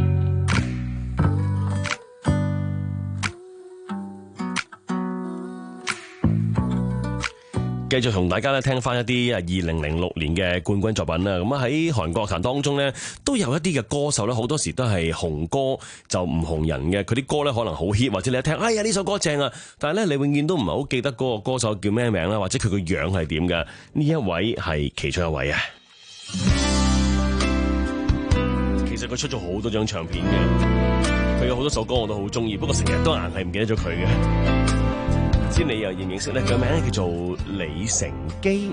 繼續同大家咧聽翻一啲啊二零零六年嘅冠軍作品啦，咁啊喺韓國樂壇當中咧都有一啲嘅歌手咧，好多時都係紅歌就唔紅人嘅，佢啲歌咧可能好 hit， 或者你一聽，哎呀呢首歌正啊，但係咧你永遠都唔係好記得嗰個歌手叫咩名啦，或者佢個樣係點嘅。呢一位係其中一位啊。其實佢出咗好多張唱片嘅，佢有好多首歌我都好中意，不過成日都硬係唔記得咗佢嘅。唔知你又認唔認識咧？佢個名叫做李成基。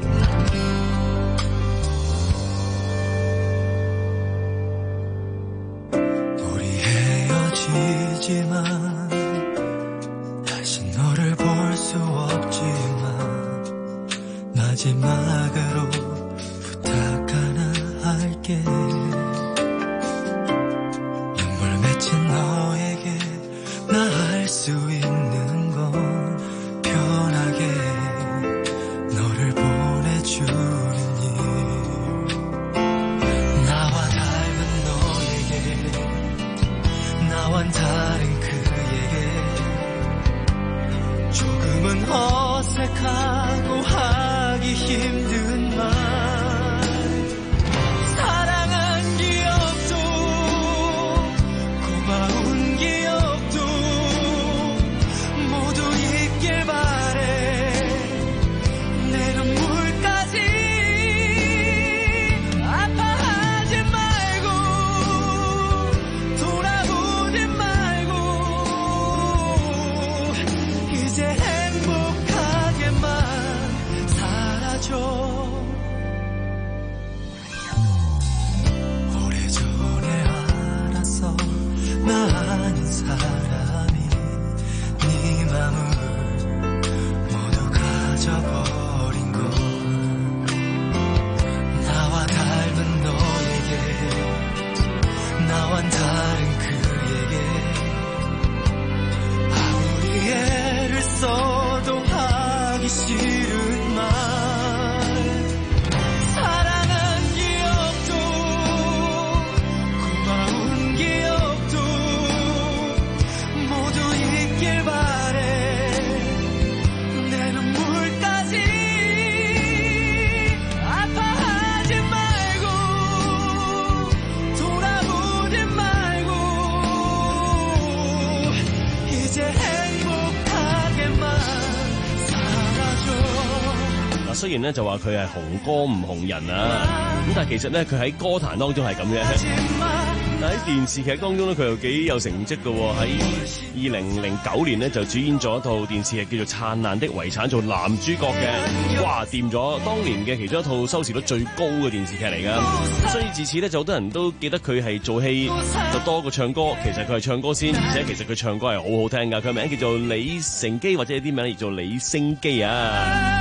雖然咧就話佢係紅歌唔紅人啊，咁但係其實咧佢喺歌壇當中係咁嘅，但喺電視劇當中咧佢又幾有成績嘅喎。喺二零零九年咧就主演咗一套電視劇叫做《燦爛的遺產》做男主角嘅，哇掂咗！當年嘅其中一套收視率最高嘅電視劇嚟㗎，所以自此咧就好多人都記得佢係做戲就多過唱歌。其實佢係唱歌先，而且其實佢唱歌係好好聽㗎。佢名叫做李成基，或者有啲名叫做李星基啊。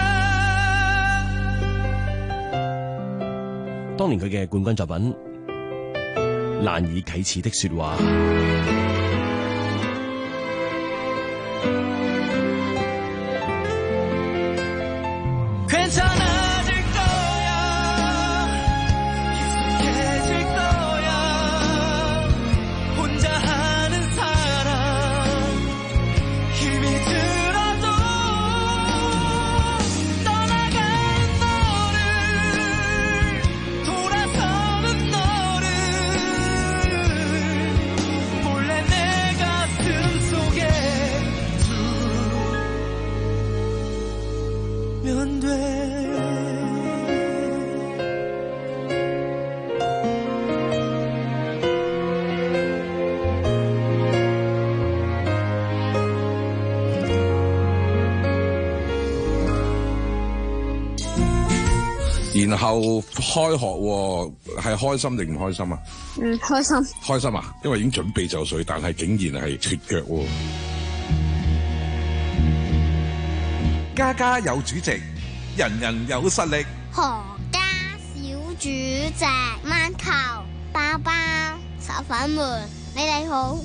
當年佢嘅冠軍作品《難以啟齒的說話》。 몰래 後開學喎，係開心定唔開心啊？ 嗯，開心。 開心啊，因為已經準備就緒，但係竟然係脫腳喎。 家家有主席，人人有實力。 何家小主席，蚊球、包包、手粉們，你哋好。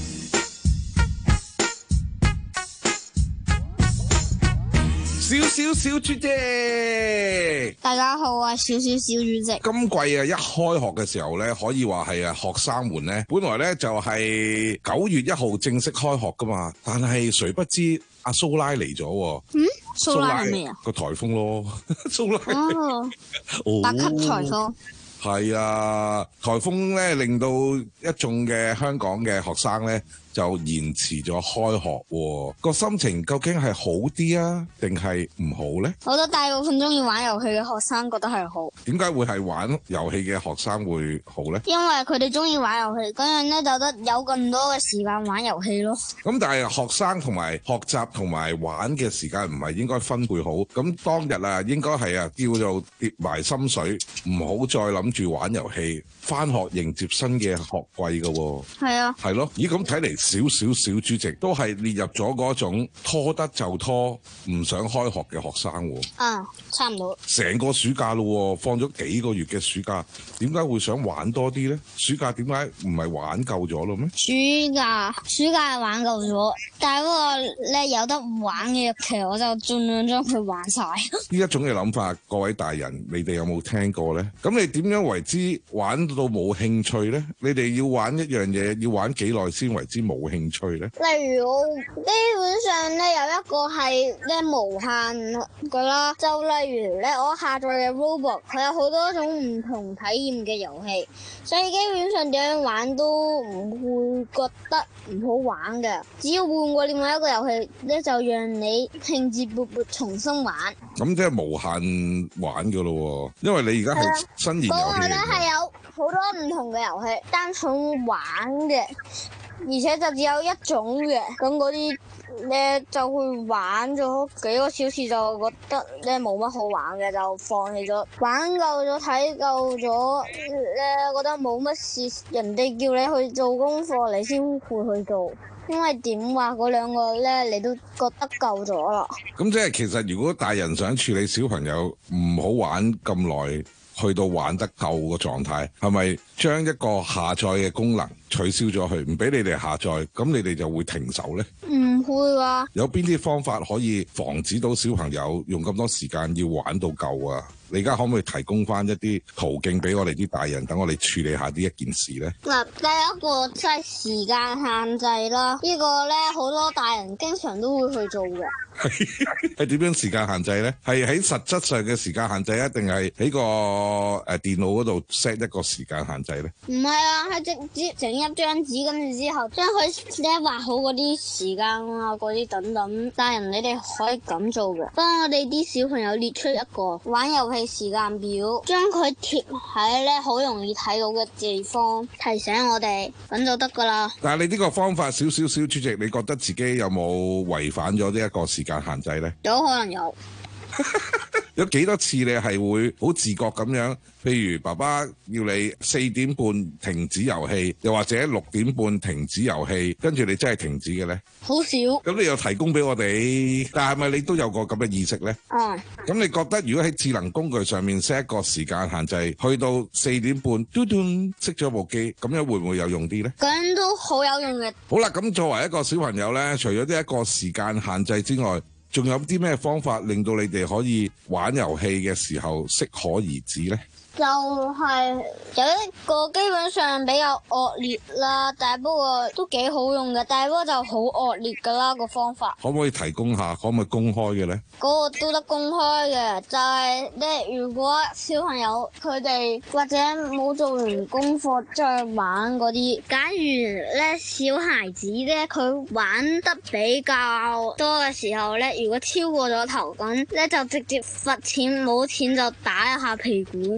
小小小主席， 大家好啊！小小小主席。 今季啊，一開學嘅時候咧，可以話係啊，學生們咧，本來咧就係九月一號正式開學噶嘛，但係誰不知阿蘇拉嚟咗。 嗯，蘇拉係咩啊？ 個颱風咯，蘇拉。 哦，八級颱風。 係啊，颱風咧令到一眾嘅香港嘅學生咧就延遲咗開學喎，個心情究竟係好啲啊，定係唔好咧？ 我覺得大部分中意玩遊戲嘅學生覺得係好。 點解會係玩遊戲嘅學生會好咧？ 因為佢哋中意玩遊戲，咁樣咧就得有咁多嘅時間玩遊戲咯。 咁但係學生同埋學習同埋玩嘅時間唔係應該分配好？咁當日啊，應該係啊叫做跌埋心水，唔好再諗住玩遊戲，返學迎接新嘅學季㗎喎。 係啊。 係咯，咦咁睇嚟少少小主席都係列入咗嗰種拖得就拖，唔想開學嘅學生喎。 啊，差唔多。 成個暑假咯，放咗幾個月嘅暑假，點解會想玩多啲咧？暑假點解唔係玩夠咗咯咩？ 暑假暑假係玩夠咗，但係不過咧有得玩嘅日期，我就盡量將佢玩晒。 呢一種嘅諗法，各位大人，你哋有冇聽過咧？咁你點樣為之玩到冇興趣咧？你哋要玩一樣嘢，要玩幾耐先為之冇興趣咧？ 例如我基本上咧有一個係咧無限嘅啦，就例如咧我下載嘅 Roblox， 佢有好多種唔同體驗嘅遊戲，所以基本上點樣玩都唔會覺得唔好玩嘅。只要換過另外一個遊戲咧，就讓你興致勃勃重新玩。咁即係無限玩噶咯，因為你而家係新研遊戲。 嗰個咧係有好多唔同嘅遊戲，單純玩嘅。而且就只有一種嘅，咁嗰啲咧就會玩咗幾個小時就覺得咧冇乜好玩嘅，就放棄咗。玩夠咗睇夠咗咧，覺得冇乜事，人哋叫你去做功課，你先會去做。因為點話嗰兩個咧，你都覺得夠咗啦。 咁即係其實如果大人想處理小朋友唔好玩咁耐，去到玩得夠個狀態，係咪將一個下載嘅功能取消咗佢，唔俾你哋下載，咁你哋就會停手呢？ 唔會啊！ 有邊啲方法可以防止到小朋友用咁多時間要玩到夠啊？你而家可唔可以提供翻一啲途徑俾我哋啲大人，等我哋處理下呢一件事呢？ 嗱，第一個即係時間限制啦，呢個呢，好多大人經常都會去做嘅。 係點樣時間限制呢？係喺實質上嘅時間限制啊，定係喺個誒電腦嗰度 set 一個時間限制呢？ 唔係啊，係直接整一張紙，跟住之後將佢咧畫好嗰啲時間啊，嗰啲等等。大人你哋可以咁做嘅，幫我哋啲小朋友列出一個玩遊戲時間表，將佢貼喺咧好容易睇到嘅地方，提醒我哋，咁就得噶啦。 但係你呢個方法，小小小主席，你覺得自己有冇違反咗呢一個時間限制呢？ 有可能有。 有幾多次你係會好自覺咁樣？譬如爸爸要你四點半停止遊戲，又或者六點半停止遊戲，跟住你真係停止嘅呢？ 好少。咁你又提供俾我哋，但係咪你都有個咁嘅意識呢？ 嗯。 咁你覺得如果喺智能工具上面 set 一個時間限制，去到四點半嘟嘟熄咗部機，咁樣會唔會有用啲呢？ 咁樣都好有用嘅。 好啦，咁作為一個小朋友呢，除咗呢一個時間限制之外，仲有啲咩方法令到你哋可以玩遊戲嘅時候適可而止呢？ 就係有一個基本上比較惡劣啦，但係不過都幾好用嘅，但係不過就好惡劣噶啦個方法。 可唔可以提供下？可唔可以公開嘅呢？ 嗰個都得公開嘅，就係咧，如果小朋友佢哋或者冇做完功課再玩嗰啲，假如咧小孩子咧佢玩得比較多嘅時候咧，如果超過咗頭咁咧，就直接罰錢，冇錢就打一下屁股。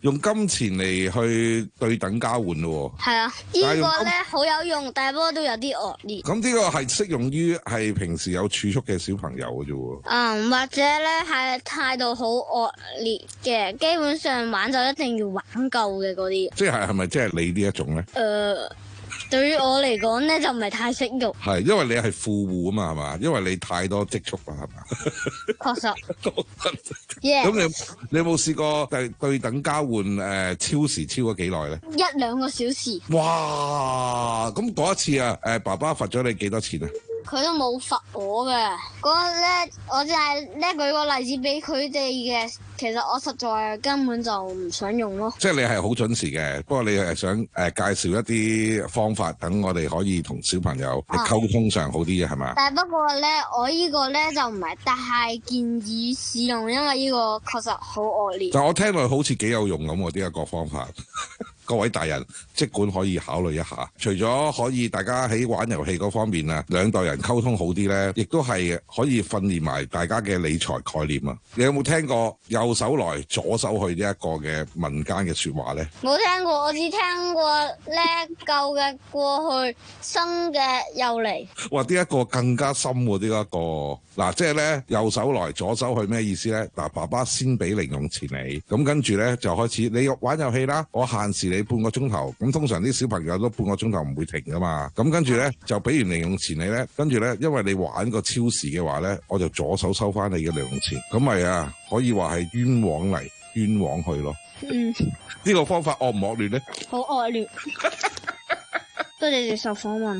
用金錢嚟去對等交換咯。 係啊，呢個咧好有用，但係不過都有啲惡劣。 咁呢個係適用於係平時有儲蓄嘅小朋友嘅啫喎。 嗯，或者咧係態度好惡劣嘅，基本上玩就一定要玩夠嘅嗰啲。 即係係咪即係你呢一種咧？ 誒、呃，對於我嚟講咧就唔係太適用。 係因為你係富戶啊嘛，係嘛？因為你太多積蓄啦，係嘛？ 確實。 咁 Yeah. 你你有冇試過對對等交換誒、呃、超時超咗幾耐咧？ 一兩個小時。 哇！咁嗰一次啊，誒爸爸罰咗你幾多錢啊？ 佢都冇罰我嘅，嗰個咧我就係咧舉個例子俾佢哋嘅。其實我實在根本就唔想用咯。 即係你係好準時嘅，不過你係想誒、呃、介紹一啲方法，等我哋可以同小朋友嘅溝通上好啲嘅係嘛？ 但係不過咧，我呢個咧就唔係太建議使用，因為呢個確實好惡劣。 但我聽落好似幾有用咁喎，呢一個方法。各位大人，即管可以考慮一下。除咗可以大家喺玩遊戲嗰方面啊，兩代人溝通好啲呢，亦都係可以訓練埋大家嘅理財概念啊！你有冇聽過右手來左手去呢一個嘅民間嘅説話呢？ 冇聽過，我只聽過咧舊嘅過去，新嘅又嚟。 哇！呢一個更加深喎，呢一個嗱，即係呢右手來左手去咩意思呢？嗱，爸爸先俾零用錢你，咁跟住呢，就開始你玩遊戲啦，我限時你半個鐘頭，咁通常啲小朋友都半個鐘頭唔會停噶嘛，咁跟住呢，就俾完零用錢你呢，跟住呢，因為你玩個超時嘅話呢，我就左手收翻你嘅零用錢，咁咪啊可以話係冤枉嚟冤枉去咯。 嗯， 呢個方法惡唔惡劣呢？ 好惡劣。多謝接受訪問。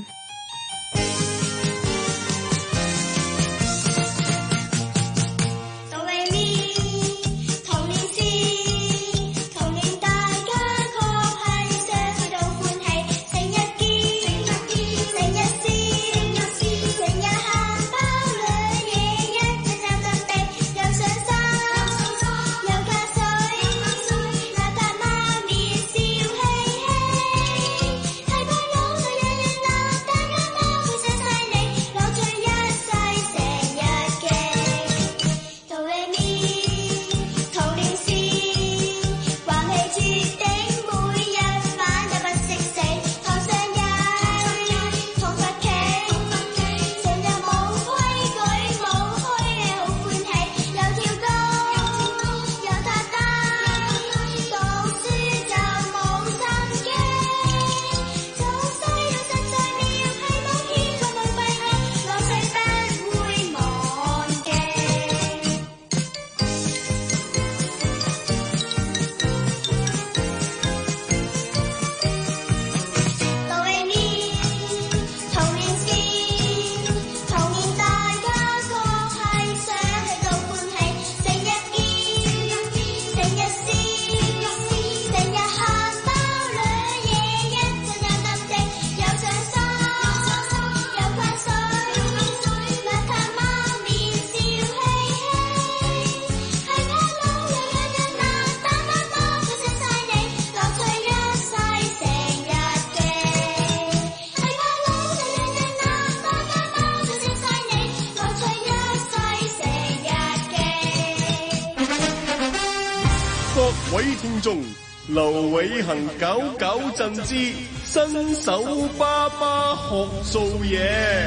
各位聽眾，劉偉恒九九震之新手爸爸學做嘢。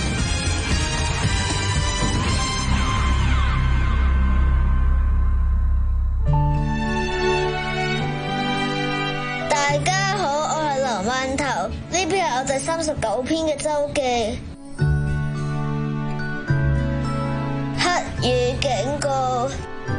大家好，我係劉饅頭，呢篇係我第三十九篇嘅周記。黑雨警告。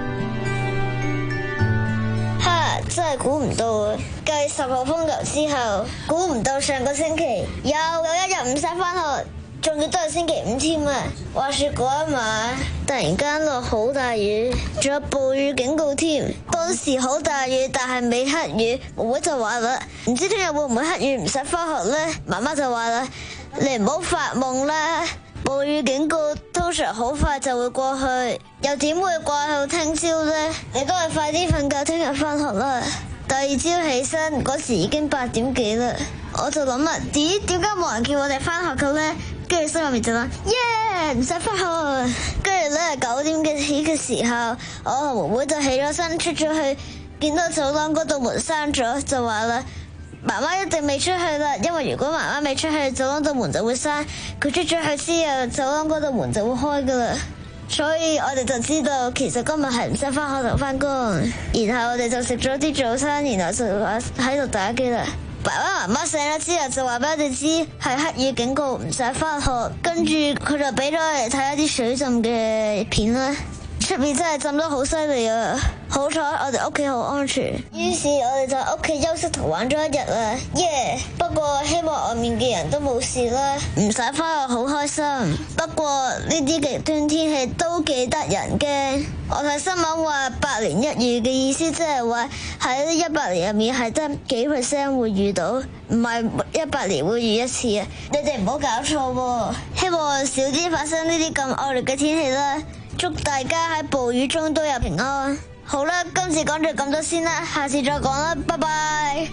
真係估唔到啊！繼十號風球之後，估唔到上個星期又有一日唔使返學，仲要都係星期五添啊！話說嗰一晚突然間落好大雨，仲有暴雨警告添。當時好大雨，但係未黑雨，妹妹就話啦，唔知聽日會唔會黑雨唔使返學呢？媽媽就話啦，你唔好發夢啦！暴雨警告通常好快就會過去，又點會掛到聽朝呢？你都係快啲瞓覺，聽日返學啦。第二朝起身嗰時已經八點幾啦，我就諗啦，咦，點解冇人叫我哋返學嘅呢？跟住心入面就諗，耶，唔使返學。跟住咧九點幾起嘅時候，我同妹妹就起咗身出咗去見到走廊嗰度門閂咗，就話啦，媽媽一定未出去啦，因為如果媽媽未出去，走廊度門就會閂，佢出咗去之後，走廊嗰度門就會開噶啦。所以我哋就知道其實今日係唔使翻學同翻工，然後我哋就食咗啲早餐，然後就喺度打機啦。爸爸媽媽醒咗之後就話俾我哋知係黑雨警告，唔使翻學，跟住佢就俾咗我哋睇一啲水浸嘅片啦。出面真係浸得好犀利啊！好彩我哋屋企好安全，於是我哋就喺屋企休息同玩咗一日啦，耶！不過希望外面嘅人都冇事啦，唔使翻學好開心。不過呢啲極端天氣都幾得人驚。我睇新聞話百年一遇嘅意思，即係話喺一百年入面係得幾 percent 會遇到，唔係一百年會遇一次啊！你哋唔好搞錯喎，希望少啲發生呢啲咁惡劣嘅天氣啦。祝大家喺暴雨中都有平安。好啦，今次講咗咁多先啦，下次再講啦，拜拜。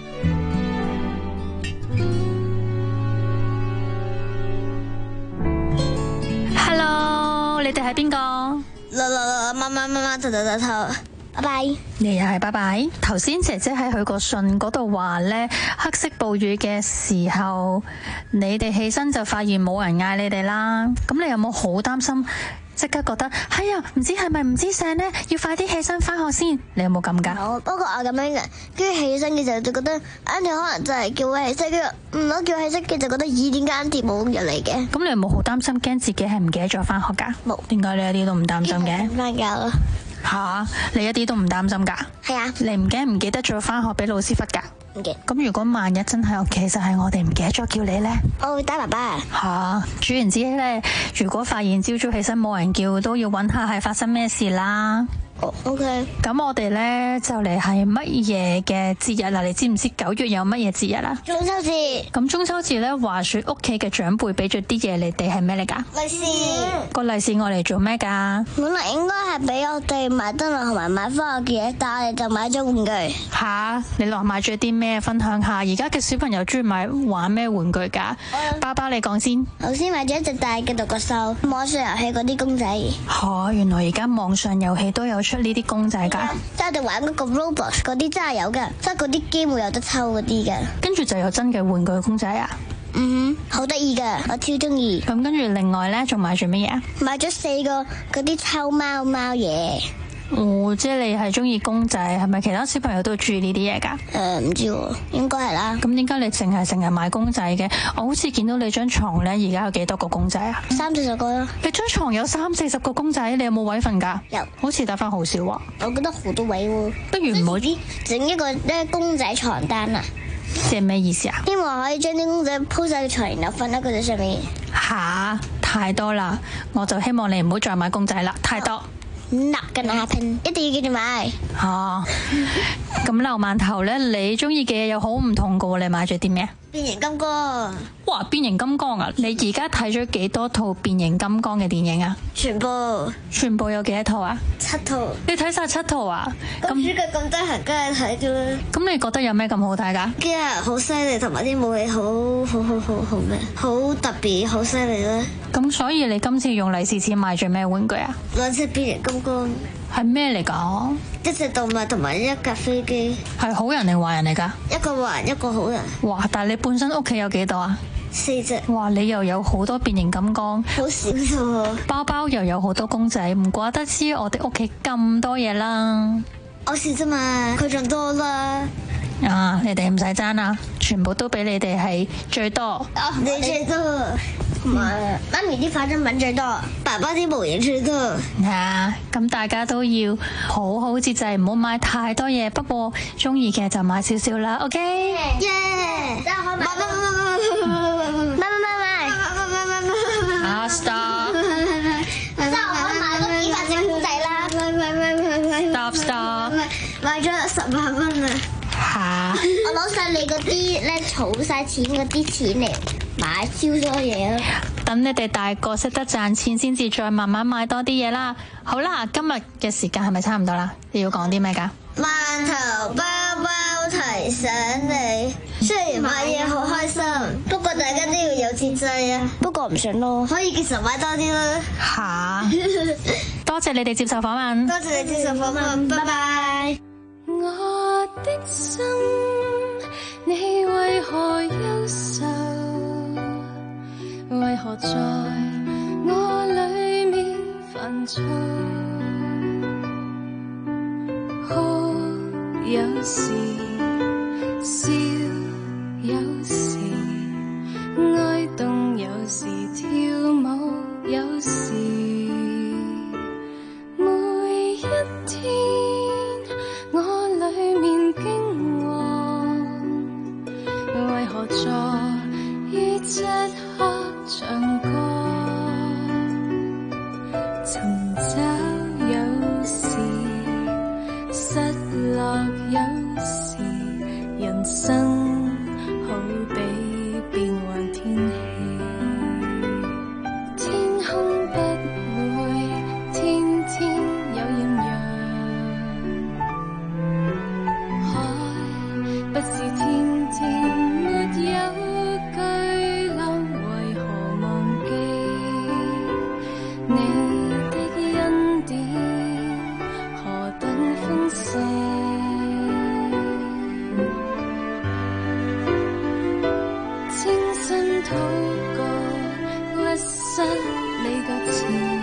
Hello，你哋係邊個？ 啦啦啦，媽媽媽媽頭頭頭頭，拜拜。 你又係拜拜。頭先姐姐喺佢個信嗰度話呢，黑色暴雨嘅時候，你哋起身就發現冇人嗌你哋啦。咁你有冇好擔心？即刻覺得哎呀，唔知係咪唔知醒呢？要快啲起身翻學先。你有冇咁噶？ 冇，不過我咁樣嘅，跟住起身嘅時候就覺得 Auntie 可能就係叫我起身，跟住唔好叫我起身，跟住就覺得咦，點解 Auntie 冇入嚟嘅？ 咁你有冇好擔心驚自己係唔記得咗翻學噶？冇。點解你一啲都唔擔心嘅？ 瞓覺咯。 吓，你一啲都唔擔心噶？ 係啊。 你唔驚唔記得咗翻學俾老師罰噶？ 唔驚。 咁如果萬一真係，其實係我哋唔記得咗叫你呢？ 我會打爸爸。 吓，煮完之後呢，如果發現朝早起身冇人叫，都要揾下係發生咩事啦。 哦、oh，OK。 咁我哋呢，就嚟係乜嘢嘅節日啦？你知唔知九月有乜嘢節日啊？ 中秋節。 咁中秋節呢，話說屋企嘅長輩俾咗啲嘢你哋係咩嚟噶？ 利是。 個利是我嚟做咩噶？ 本來應該係俾我哋買燈籠同埋買翻學嘅嘢，但係就買咗玩具。 吓，你落買咗啲咩？分享下。而家嘅小朋友中意買玩咩玩具噶？嗯、爸爸你講先。 頭先買咗一隻大嘅獨角獸，網上遊戲嗰啲公仔。 吓，原來而家網上遊戲都有出呢啲公仔噶。 即係我哋玩嗰個 Roblox 嗰啲真係有噶，即係嗰啲機會有得抽嗰啲噶。 跟住就有真嘅玩具公仔啊！ 嗯哼，好得意噶，我超中意。 咁跟住另外咧，仲買咗乜嘢啊？ 買咗四個嗰啲抽貓貓嘢。 哦，即係你係中意公仔，係咪其他小朋友都中意呢啲嘢噶？ 誒，唔知喎，應該係啦。 咁點解你淨係成日買公仔嘅？我好似見到你張床咧，而家有幾多個公仔啊？ 三四十個咯。 你張床有三四十個公仔，你有冇位瞓噶？ 有。 好似得翻好少啊。 我覺得好多位喎。 不如唔好整一個咧公仔床單啊！ 即係咩意思啊？ 希望可以將啲公仔鋪晒個床，然後瞓喺佢哋上面。 吓，太多啦！我就希望你唔好再買公仔啦，太多。 嗱嘅那拼，一定要記住買。 哦，咁劉饅頭咧，你中意嘅嘢又好唔同噶喎，你買咗啲咩？ 變形金剛。 哇，變形金剛啊！你而家睇咗幾多套變形金剛嘅電影啊？ 全部。 全部有幾多套啊？ 七套。 你睇晒七套啊？ 咁主角咁得閒，梗係睇咗啦。 咁你覺得有咩咁好睇噶？ 機械人好犀利，同埋啲武器好好好好好咩？好特別，好犀利啦。 咁所以你今次用利是錢買咗咩玩具啊？ 兩隻變形金剛。 係咩嚟噶？ 一隻動物同埋一架飛機。 係好人定壞人嚟噶？ 一個壞人，一個好人。 哇！但係你本身屋企有幾多啊？ 四隻。 哇！你又有好多變形金剛， 好少啫。 包包又有好多公仔，唔怪得知我哋屋企咁多嘢啦。 我少啫嘛，佢仲多啦。 啊！你哋唔使爭啦，全部都俾你哋係最多。 哦，你最多。同埋媽咪啲化妝品最多，爸爸啲模型最多。 啊，咁大家都要好好節制，唔好買太多嘢。不過中意嘅就買少少啦。OK。 耶！真係可以買。買買買買買買買。 啊 ！Stop。 真係可以買多幾百隻公仔啦。買買買買買。 Stop stop。 買咗十八蚊啊！ 嚇！ 我攞晒你嗰啲咧，儲晒錢嗰啲錢嚟買超多嘢咯。 等你哋大個識得賺錢，先至再慢慢買多啲嘢啦。好啦，今日嘅時間係咪差唔多啦？你要講啲咩㗎？ 饅頭包包提醒你，雖然買嘢好開心，不過大家都要有節制啊。不過唔想咯，可以繼續買多啲啦。 嚇！多謝你哋接受訪問。 多謝你接受訪問，拜拜。 我的心，你為何憂愁？為何在我裏面煩躁？哭有時，笑有時，愛動有時，跳舞有時。每一天我裏面驚惶，為何在於漆黑唱歌？尋找有時，失落有時，人生好比變幻天氣，天空不會天天有豔陽，海不是天天沒有巨浪，為何忘記你的恩典何等豐盛？清新禱告，屈膝你腳前，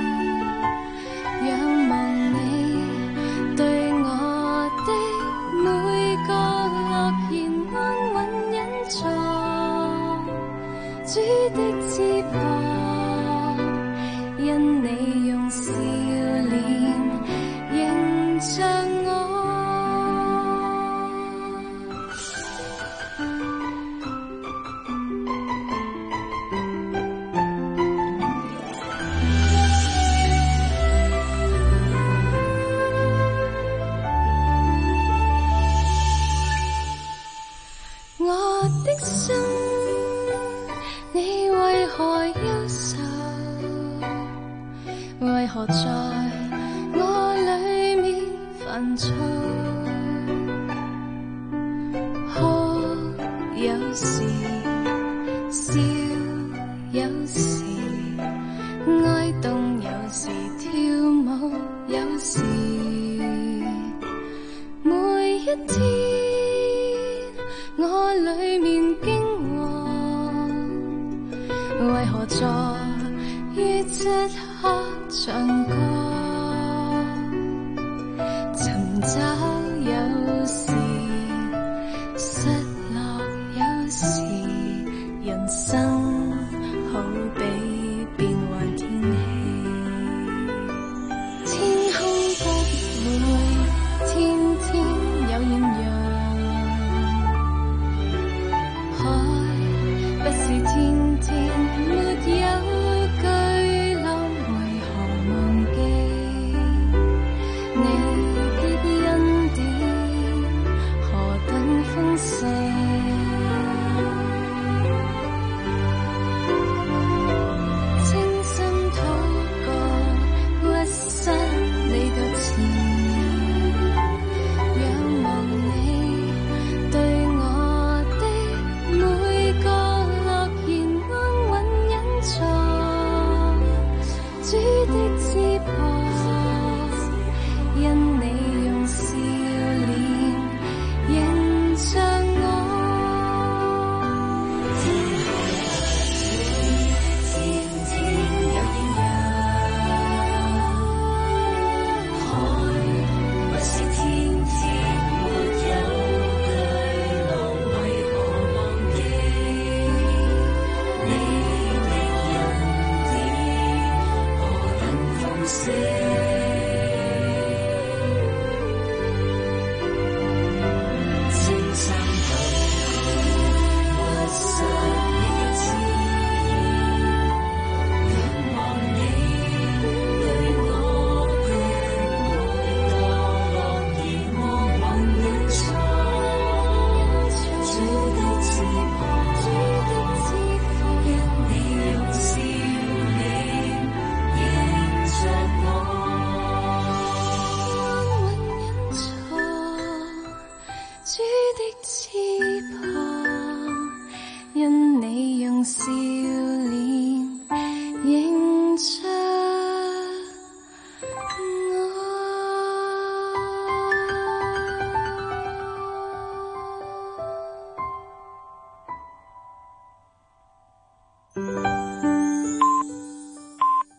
仰望你對我的每個諾言安穩隱藏，主的翅膀，因你用笑臉迎着我。我的心，你為何憂愁？為何在我裏面煩躁？哭有時，笑有時，愛動有時，跳舞有時。每一天我裏面驚惶，為何在於漆黑唱歌？尋找有時，失落有時，人生好比變幻天氣，天空不會天天有豔陽，不是天天沒有巨浪，為何忘記你的恩典何等豐盛？清新禱告，屈膝你腳前，仰望你對我的每個諾言安穩隱藏，主的翅膀，因你用笑臉迎着我。天天有豔陽，海不是天天沒有巨浪，為何忘記你的恩典何等豐盛？清新禱告，屈膝你腳前，仰望你對我的每個諾言安穩隱藏，主的翅膀，因你用笑臉迎着我。安穩隱藏，主的翅膀，因你用笑